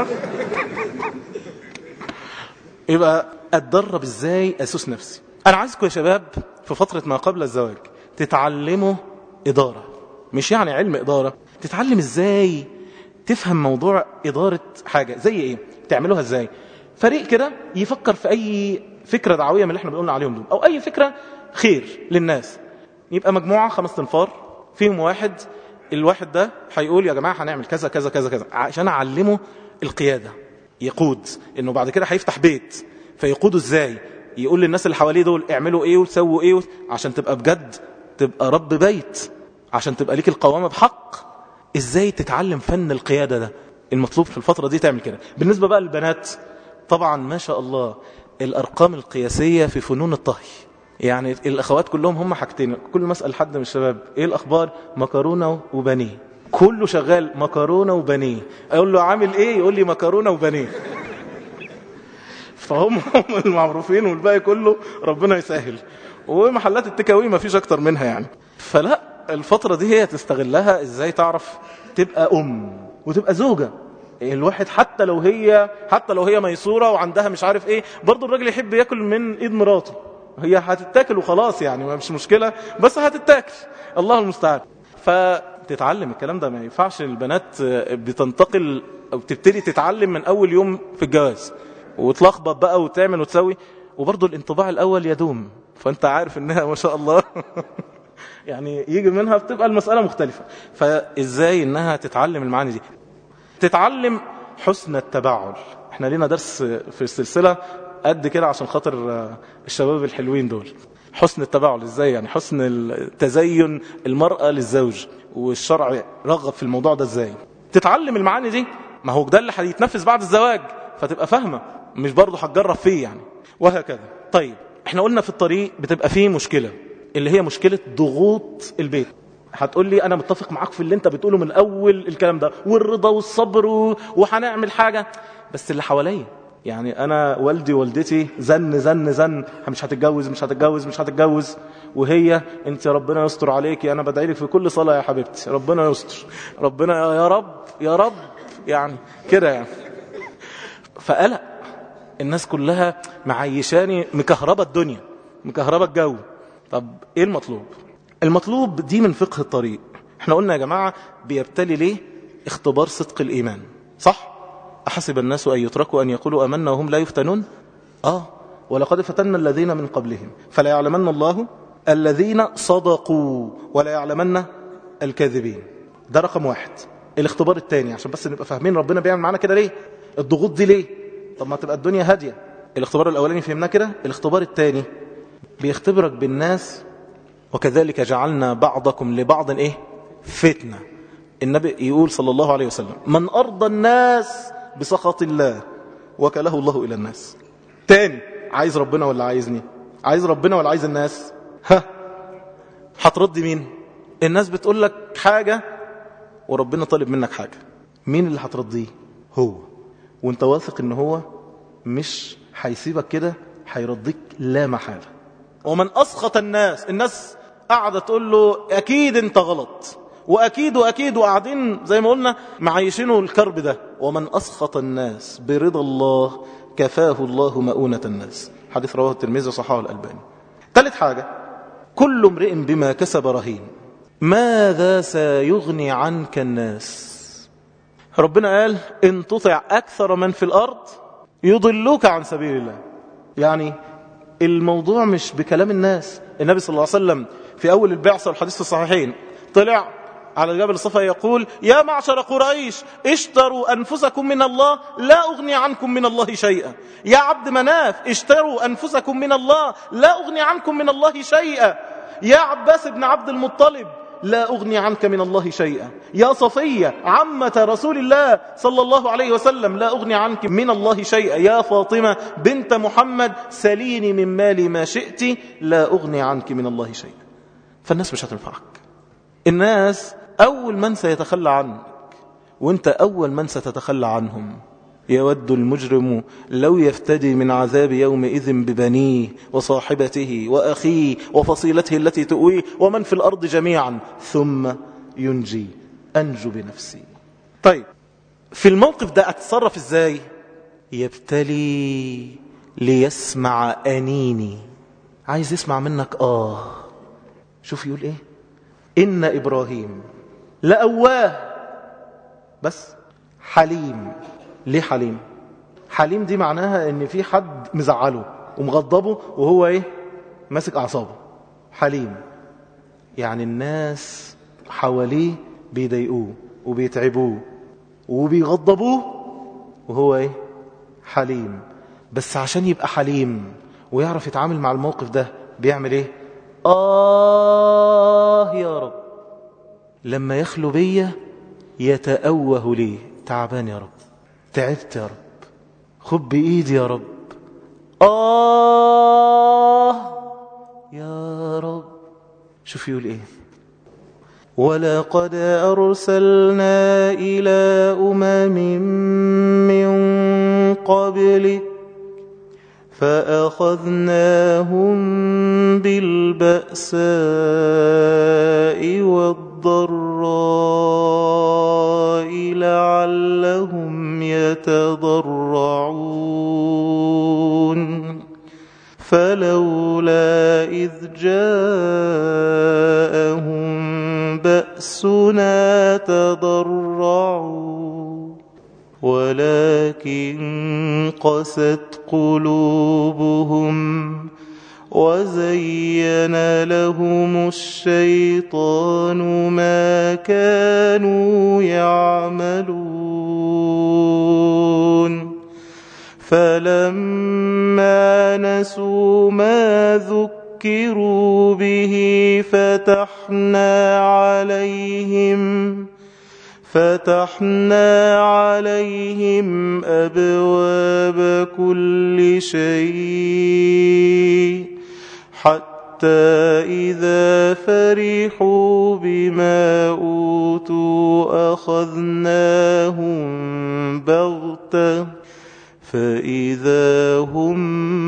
يبقى اتدرب ازاي اسوس نفسي. انا عايزكم يا شباب في فترة ما قبل الزواج تتعلموا ادارة، مش يعني علم ادارة، تتعلم ازاي تفهم موضوع ادارة حاجة. زي ايه؟ تعملوها ازاي؟ فريق كده يفكر في اي فكرة دعوية من اللي احنا بنقولنا عليهم دول، او اي فكرة خير للناس. يبقى مجموعة خمس تنفار فيهم واحد، الواحد ده هيقول يا جماعة هنعمل كذا كذا كذا كذا، عشان اعلمه القيادة، يقود، انه بعد كده هيفتح بيت، فيقودوا ازاي؟ يقول للناس اللي حواليه دول اعملوا ايه وسووا ايه عشان تبقى بجد تبقى رب بيت، عشان تبقى ليك القوامة بحق. ازاي تتعلم فن القيادة ده؟ المطلوب في الفترة دي تعمل كده. بالنسبة بقى للبنات، طبعا ما شاء الله الأرقام القياسية في فنون الطهي. يعني الأخوات كلهم هم حاجتين، كل ما أسأل حد من الشباب إيه الأخبار؟ مكرونة وبانيه، كله شغال مكرونة وبانيه. أقول له عامل إيه؟ يقول لي مكرونة وبانيه. فهم هم المعروفين والباقي كله ربنا يسهل. ومحلات التكاوي ما فيش أكتر منها يعني. فلا، الفترة دي هي تستغلها إزاي تعرف تبقى أم وتبقى زوجة. الواحد حتى لو هي حتى لو هي ميسورة وعندها مش عارف ايه، برضو الراجل يحب ياكل من ايد مراته. هي هتتاكل وخلاص يعني، ما مش مشكلة، بس هتتاكل، الله المستعان. فتتعلم الكلام ده. ما ينفعش البنات بتنتقل او بتبتدي تتعلم من اول يوم في الجواز وتلخبط بقى وتعمل وتسوي، وبرضو الانطباع الاول يدوم. فانت عارف انها ما شاء الله يعني يجي منها بتبقى المسألة مختلفة. فازاي انها تتعلم المعاني دي؟ تتعلم حسن التباعل. احنا لينا درس في السلسلة قد كده عشان خاطر الشباب الحلوين دول. حسن التباعل ازاي؟ يعني حسن التزين المرأة للزوج، والشرع رغب في الموضوع ده ازاي. تتعلم المعاني دي، ما هو ده اللي هيتنفذ بعد الزواج، فتبقى فاهمة، مش برضه هتجرب فيه يعني، وهكذا. طيب احنا قلنا في الطريق بتبقى فيه مشكلة، اللي هي مشكلة ضغوط البيت. هتقول لي أنا متفق معاك في اللي أنت بتقوله من أول الكلام ده، والرضا والصبر وهنعمل حاجة، بس اللي حواليا يعني أنا والدي والدتي زن زن زن مش هتتجوز مش هتتجوز مش هتتجوز، وهي أنت ربنا يستر عليكي، أنا بدعي لك في كل صلاة يا حبيبتي ربنا يستر، ربنا يا رب يا رب يعني كده يعني. فقلق الناس كلها معيشاني مكهربة الدنيا مكهربة الجو. طب إيه المطلوب؟ المطلوب دي من فقه الطريق. احنا قلنا يا جماعة بيبتلي ليه؟ اختبار صدق الإيمان، صح؟ أحسب الناس أن يتركوا أن يقولوا أمنا وهم لا يفتنون. آه ولقد فتنا الذين من قبلهم فلا يعلمن الله الذين صدقوا ولا يعلمن الكاذبين. ده رقم واحد. الاختبار الثاني عشان بس نبقى فاهمين ربنا بيعمل معنا كده ليه، الضغوط دي ليه. طب ما تبقى الدنيا هادية. الاختبار الأولاني فهمنا كده. الاختبار الثاني بيختبرك بالناس، وكذلك جعلنا بعضكم لبعض ايه فتنة. النبي يقول صلى الله عليه وسلم من أرضى الناس بسخط الله وكله الله إلى الناس. تاني، عايز ربنا ولا عايزني؟ عايز ربنا ولا عايز الناس؟ ها هترضي مين؟ الناس بتقول لك حاجة وربنا طالب منك حاجة، مين اللي هترضيه؟ هو. وانت واثق ان هو مش هيسيبك كده، هيرضيك لا محالة. ومن أسخط الناس، الناس قاعدة تقول له أكيد انت غلط، وأكيد وأكيد، وقاعدين زي ما قلنا معيشينه الكرب ده. ومن أسخط الناس برضا الله كفاه الله مؤونة الناس. حديث رواه الترمذي وصححه الألباني. ثالث حاجة، كل امرئ بما كسب رهين، ماذا سيغني عنك الناس؟ ربنا قال إن تطع أكثر من في الأرض يضلوك عن سبيل الله. يعني الموضوع مش بكلام الناس. النبي صلى الله عليه وسلم في أول البعثة والحديث في الصحيحين طلع على جبل الصفا يقول يا معشر قريش اشتروا أنفسكم من الله لا أغني عنكم من الله شيئا. يا عبد مناف اشتروا أنفسكم من الله لا أغني عنكم من الله شيئا. يا عباس بن عبد المطلب لا أغني عنك من الله شيئا. يا صفية عمة رسول الله صلى الله عليه وسلم لا أغني عنك من الله شيئا. يا فاطمة بنت محمد سليني من مالي ما شئت لا أغني عنك من الله شيئا. فالناس مش هتنفعك. الناس أول من سيتخلى عنك، وانت أول من ستتخلى عنهم. يود المجرم لو يفتدي من عذاب يومئذ ببنيه وصاحبته وأخيه وفصيلته التي تؤويه ومن في الأرض جميعا ثم ينجي أنجو بنفسي. طيب في الموقف ده أتصرف إزاي؟ يبتلي ليسمع أنيني. عايز يسمع منك آه. شوف يقول إيه؟ إن إبراهيم لأواه بس حليم. ليه حليم؟ حليم دي معناها ان في حد مزعله ومغضبه وهو ايه ماسك اعصابه. حليم يعني الناس حواليه بيضايقوه وبيتعبوه وبيغضبوه وهو ايه حليم. بس عشان يبقى حليم ويعرف يتعامل مع الموقف ده بيعمل ايه؟ آه يا رب. لما يخلو بيا يتأوه ليه، تعبان يا رب، تعبت يا رب، خد بإيدي يا رب، آه يا رب. شوف يقول ايه؟ ولقد أرسلنا إلى أمم من قبلك فأخذناهم بالبأساء والضراء لعلهم يتضرعون فلولا إذ جاءهم بأسنا تضرعوا ولكن قست قلوبهم وزين لهم الشيطان ما كانوا يعملون فلما نسوا ما ذكروا به فتحنا عليهم فتحنا عليهم أبواب كل شيء حتى إذا فرحوا بما أوتوا أخذناهم بغتة فإذا هم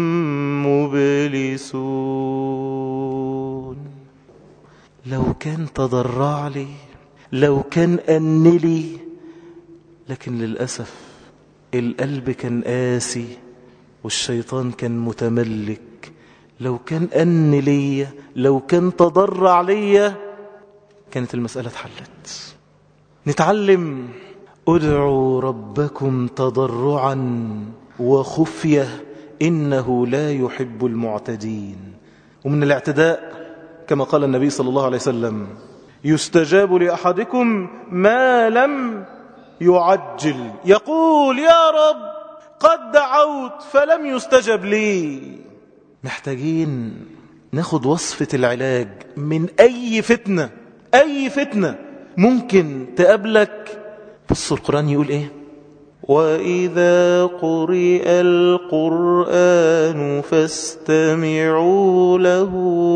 مبلسون. لو كان تضرع لي، لو كان أن لي، لكن للأسف القلب كان قاسي والشيطان كان متملك. لو كان أن لي، لو كان تضرع لي، كانت المسألة اتحلت. نتعلم ادعوا ربكم تضرعا وخفية إنه لا يحب المعتدين. ومن الاعتداء كما قال النبي صلى الله عليه وسلم يستجاب لأحدكم ما لم يعجل، يقول يا رب قد دعوت فلم يستجب لي. محتاجين ناخد وصفة العلاج من أي فتنة، أي فتنة ممكن تقابلك. بص القرآن يقول إيه؟ وإذا قرئ القرآن فاستمعوا له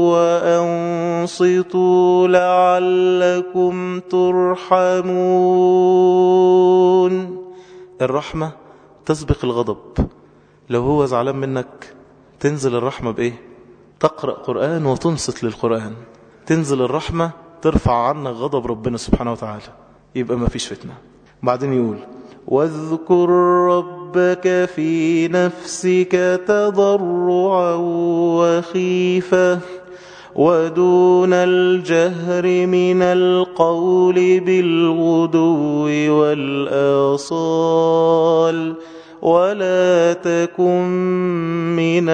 وأنصتوا لعلكم ترحمون. الرحمة تسبق الغضب. لو هو زعلان منك تنزل الرحمة بإيه؟ تقرأ قرآن وتنصت للقرآن، تنزل الرحمة ترفع عنك غضب ربنا سبحانه وتعالى، يبقى ما فيش فتنة. بعدين يقول واذكر ربك في نفسك تضرعا وخيفة ودون الجهر من القول بالغدو والآصال ولا تكن من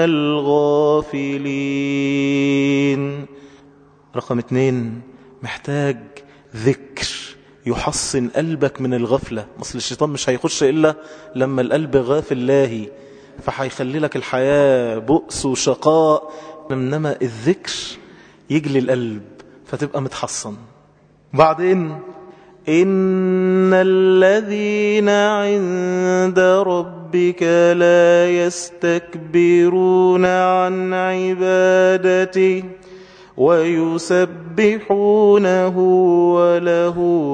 الغافلين. رقم اتنين، محتاج ذكر يحصن قلبك من الغفلة. اصل الشيطان مش هيخش إلا لما القلب غافل لاهي، فهيخلي لك الحياة بؤس وشقاء. إنما الذكر يجلي القلب فتبقى متحصن. بعدين إن الذين عند ربك لا يستكبرون عن عبادته ويسبحونه وله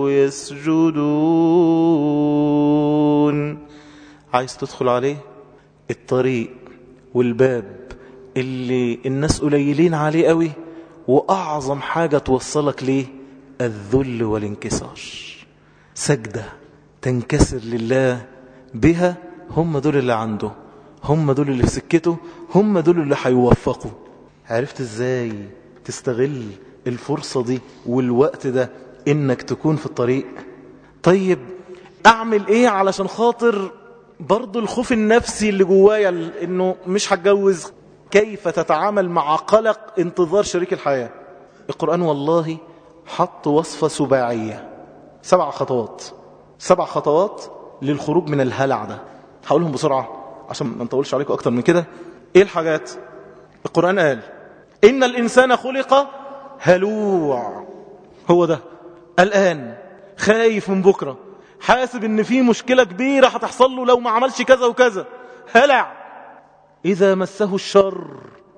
يسجدون. عايز تدخل عليه الطريق والباب اللي الناس قليلين عليه قوي، وأعظم حاجة توصلك ليه الذل والانكسار. سجدة تنكسر لله بها، هم دول اللي عنده، هم دول اللي في سكته، هم دول اللي هيوفقوا. عرفت ازاي تستغل الفرصة دي والوقت ده انك تكون في الطريق؟ طيب اعمل ايه علشان خاطر برضو الخوف النفسي اللي جوايا انه مش هتجوز؟ كيف تتعامل مع قلق انتظار شريك الحياة؟ القرآن والله حط وصفة سباعية، سبع خطوات، سبع خطوات للخروج من الهلع ده. هقولهم بسرعة عشان ما نطولش عليكم أكتر من كده. إيه الحاجات؟ القرآن قال إن الإنسان خلق هلوع. هو ده الآن خايف من بكرة، حاسب إن في مشكلة كبيرة هتحصل له لو ما عملش كذا وكذا، هلع. إذا مسه الشر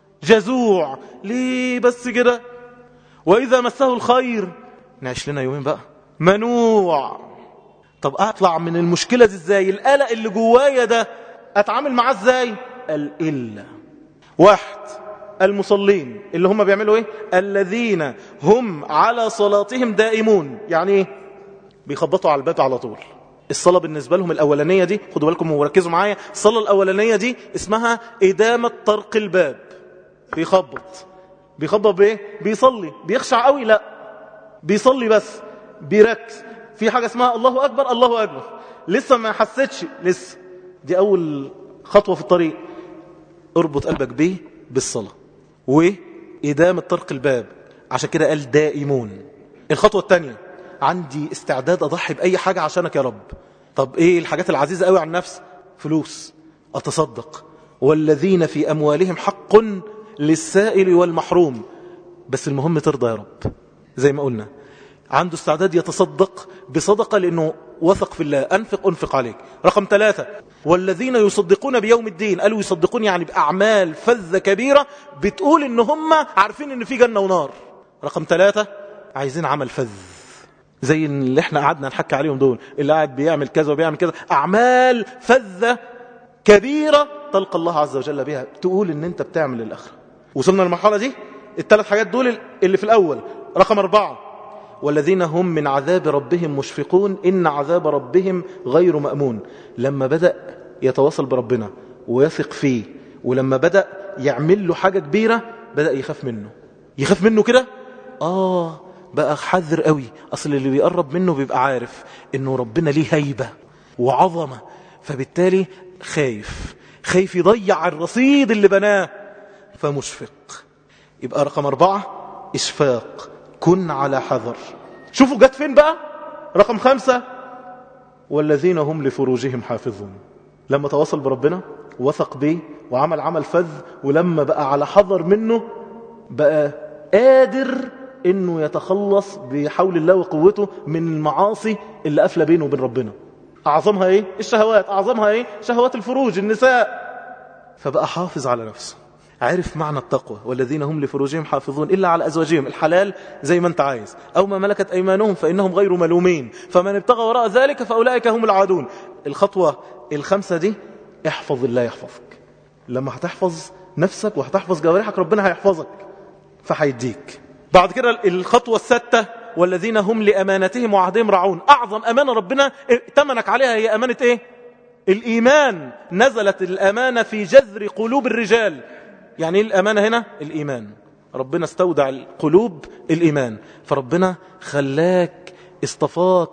جزوع. ليه بس كده؟ وإذا مسه الخير، نعيش لنا يومين بقى، منوع. طب أطلع من المشكلة دي إزاي؟ القلق اللي جوايا ده أتعامل معاه إزاي؟ الإلا. واحد، المصلين اللي هم بيعملوا إيه؟ الذين هم على صلاتهم دائمون. يعني إيه؟ بيخبطوا على الباب على طول. الصلاة بالنسبة لهم الأولانية دي، خدوا بالكم وركزوا معايا، الصلاة الأولانية دي اسمها إدامة طرق الباب. بيخبط بيخبط بإيه؟ بيصلي. بيخشع قوي؟ لا، بيصلي بس بيركز. في حاجة اسمها الله أكبر الله أكبر، لسه ما حسيتش، لسه دي أول خطوة في الطريق. اربط قلبك بيه بالصلاة وإدامة طرق الباب، عشان كده قال دائمون. الخطوة الثانية، عندي استعداد أضحي بأي حاجة عشانك يا رب. طب إيه الحاجات العزيزة قوي عن النفس؟ فلوس، أتصدق. والذين في أموالهم حق للسائل والمحروم. بس المهم ترضى يا رب. زي ما قلنا عنده استعداد يتصدق بصدقة لأنه وثق في الله، أنفق أنفق عليك. رقم ثلاثة، والذين يصدقون بيوم الدين. قالوا يصدقون يعني بأعمال فذة كبيرة بتقول إن هم عارفين إن في جنة ونار. رقم ثلاثة، عايزين عمل فذ زي اللي احنا قعدنا نحكي عليهم دول، اللي قاعد بيعمل كذا وبيعمل كذا، أعمال فذة كبيرة تلقى الله عز وجل بها، تقول إن أنت بتعمل الآخرة. وصلنا للمرحلة دي، الثلاث حاجات دول اللي في الأول. رقم أربعة، والذين هم من عذاب ربهم مشفقون إن عذاب ربهم غير مأمون. لما بدأ يتواصل بربنا ويثق فيه، ولما بدأ يعمل له حاجة كبيرة بدأ يخاف منه. يخاف منه كده؟ آه بقى حذر قوي. أصل اللي بيقرب منه بيبقى عارف إنه ربنا ليه هيبة وعظمة، فبالتالي خايف خايف يضيع الرصيد اللي بناه، فمشفق. يبقى رقم أربعة إشفاق، كن على حذر. شوفوا جت فين بقى. رقم خمسة، والذين هم لفروجهم حافظون. لما تواصل بربنا وثق به وعمل عمل فذ، ولما بقى على حذر منه بقى قادر انه يتخلص بحول الله وقوته من المعاصي اللي قافله بينه وبين ربنا. اعظمها ايه؟ الشهوات. اعظمها ايه؟ شهوات الفروج، النساء. فبقى حافظ على نفسه، عارف معنى التقوى. والذين هم لفروجهم حافظون إلا على أزواجهم، الحلال زي ما انت عايز، أو ما ملكت أيمانهم فإنهم غير ملومين، فمن ابتغى وراء ذلك فأولئك هم العادون. الخطوة الخمسة دي، احفظ الله يحفظك. لما هتحفظ نفسك وهتحفظ جوارحك ربنا هيحفظك فهيديك. بعد كده الخطوة الستة، والذين هم لأمانتهم وعهدهم راعون. أعظم أمانة ربنا ائتمنك عليها هي أمانة إيه؟ الإيمان. نزلت الأمانة في جذر قلوب الرجال. يعني ايه الأمانة هنا؟ الإيمان. ربنا استودع القلوب الإيمان، فربنا خلاك اصطفاك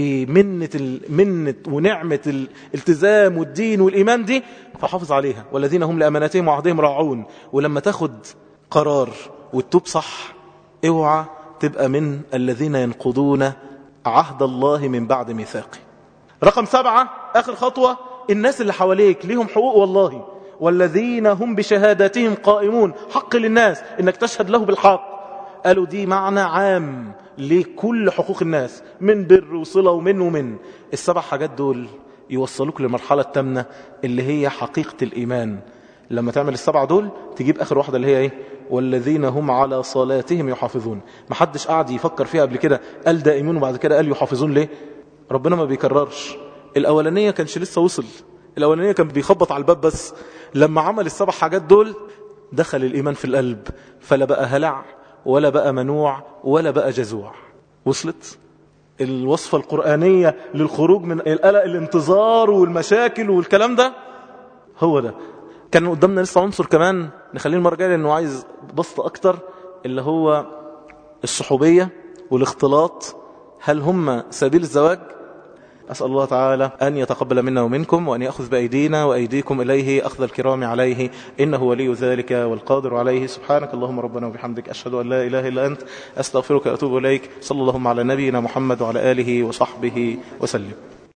بمنة المنة ونعمة الالتزام والدين والإيمان دي، فحافظ عليها. والذين هم لأماناتهم وعهدهم راعون. ولما تاخد قرار وتتوب صح، اوعى تبقى من الذين ينقضون عهد الله من بعد ميثاقه. رقم سبعة، آخر خطوة، الناس اللي حواليك ليهم حقوق والله. والذين هم بشهاداتهم قائمون. حق للناس انك تشهد له بالحق. قالوا دي معنى عام لكل حقوق الناس، من بر وصلة ومن ومن. السبع حاجات دول يوصلوك للمرحلة التامنة اللي هي حقيقة الإيمان. لما تعمل السبعة دول تجيب آخر واحدة اللي هي ايه؟ والذين هم على صلاتهم يحافظون. محدش قاعد يفكر فيها قبل كده قال دائمون وبعد كده قال يحافظون. ليه؟ ربنا ما بيكررش. الأولانية كانش لسه وصل، الأولانية كان بيخبط على الباب بس. لما عمل السبع حاجات دول دخل الإيمان في القلب، فلا بقى هلع ولا بقى منوع ولا بقى جزوع. وصلت الوصفة القرآنية للخروج من القلق الانتظار والمشاكل والكلام ده. هو ده. كان قدامنا لسه عنصر كمان نخليه المرة الجاية لأنه عايز بسط أكتر، اللي هو الصحوبية والاختلاط. هل هم سبيل الزواج؟ أسأل الله تعالى أن يتقبل منا ومنكم، وأن يأخذ بأيدينا وأيديكم إليه أخذ الكرام عليه، إنه ولي ذلك والقادر عليه. سبحانك اللهم ربنا وبحمدك، أشهد أن لا إله إلا أنت، أستغفرك وأتوب إليك. صلى اللهم على نبينا محمد وعلى آله وصحبه وسلم.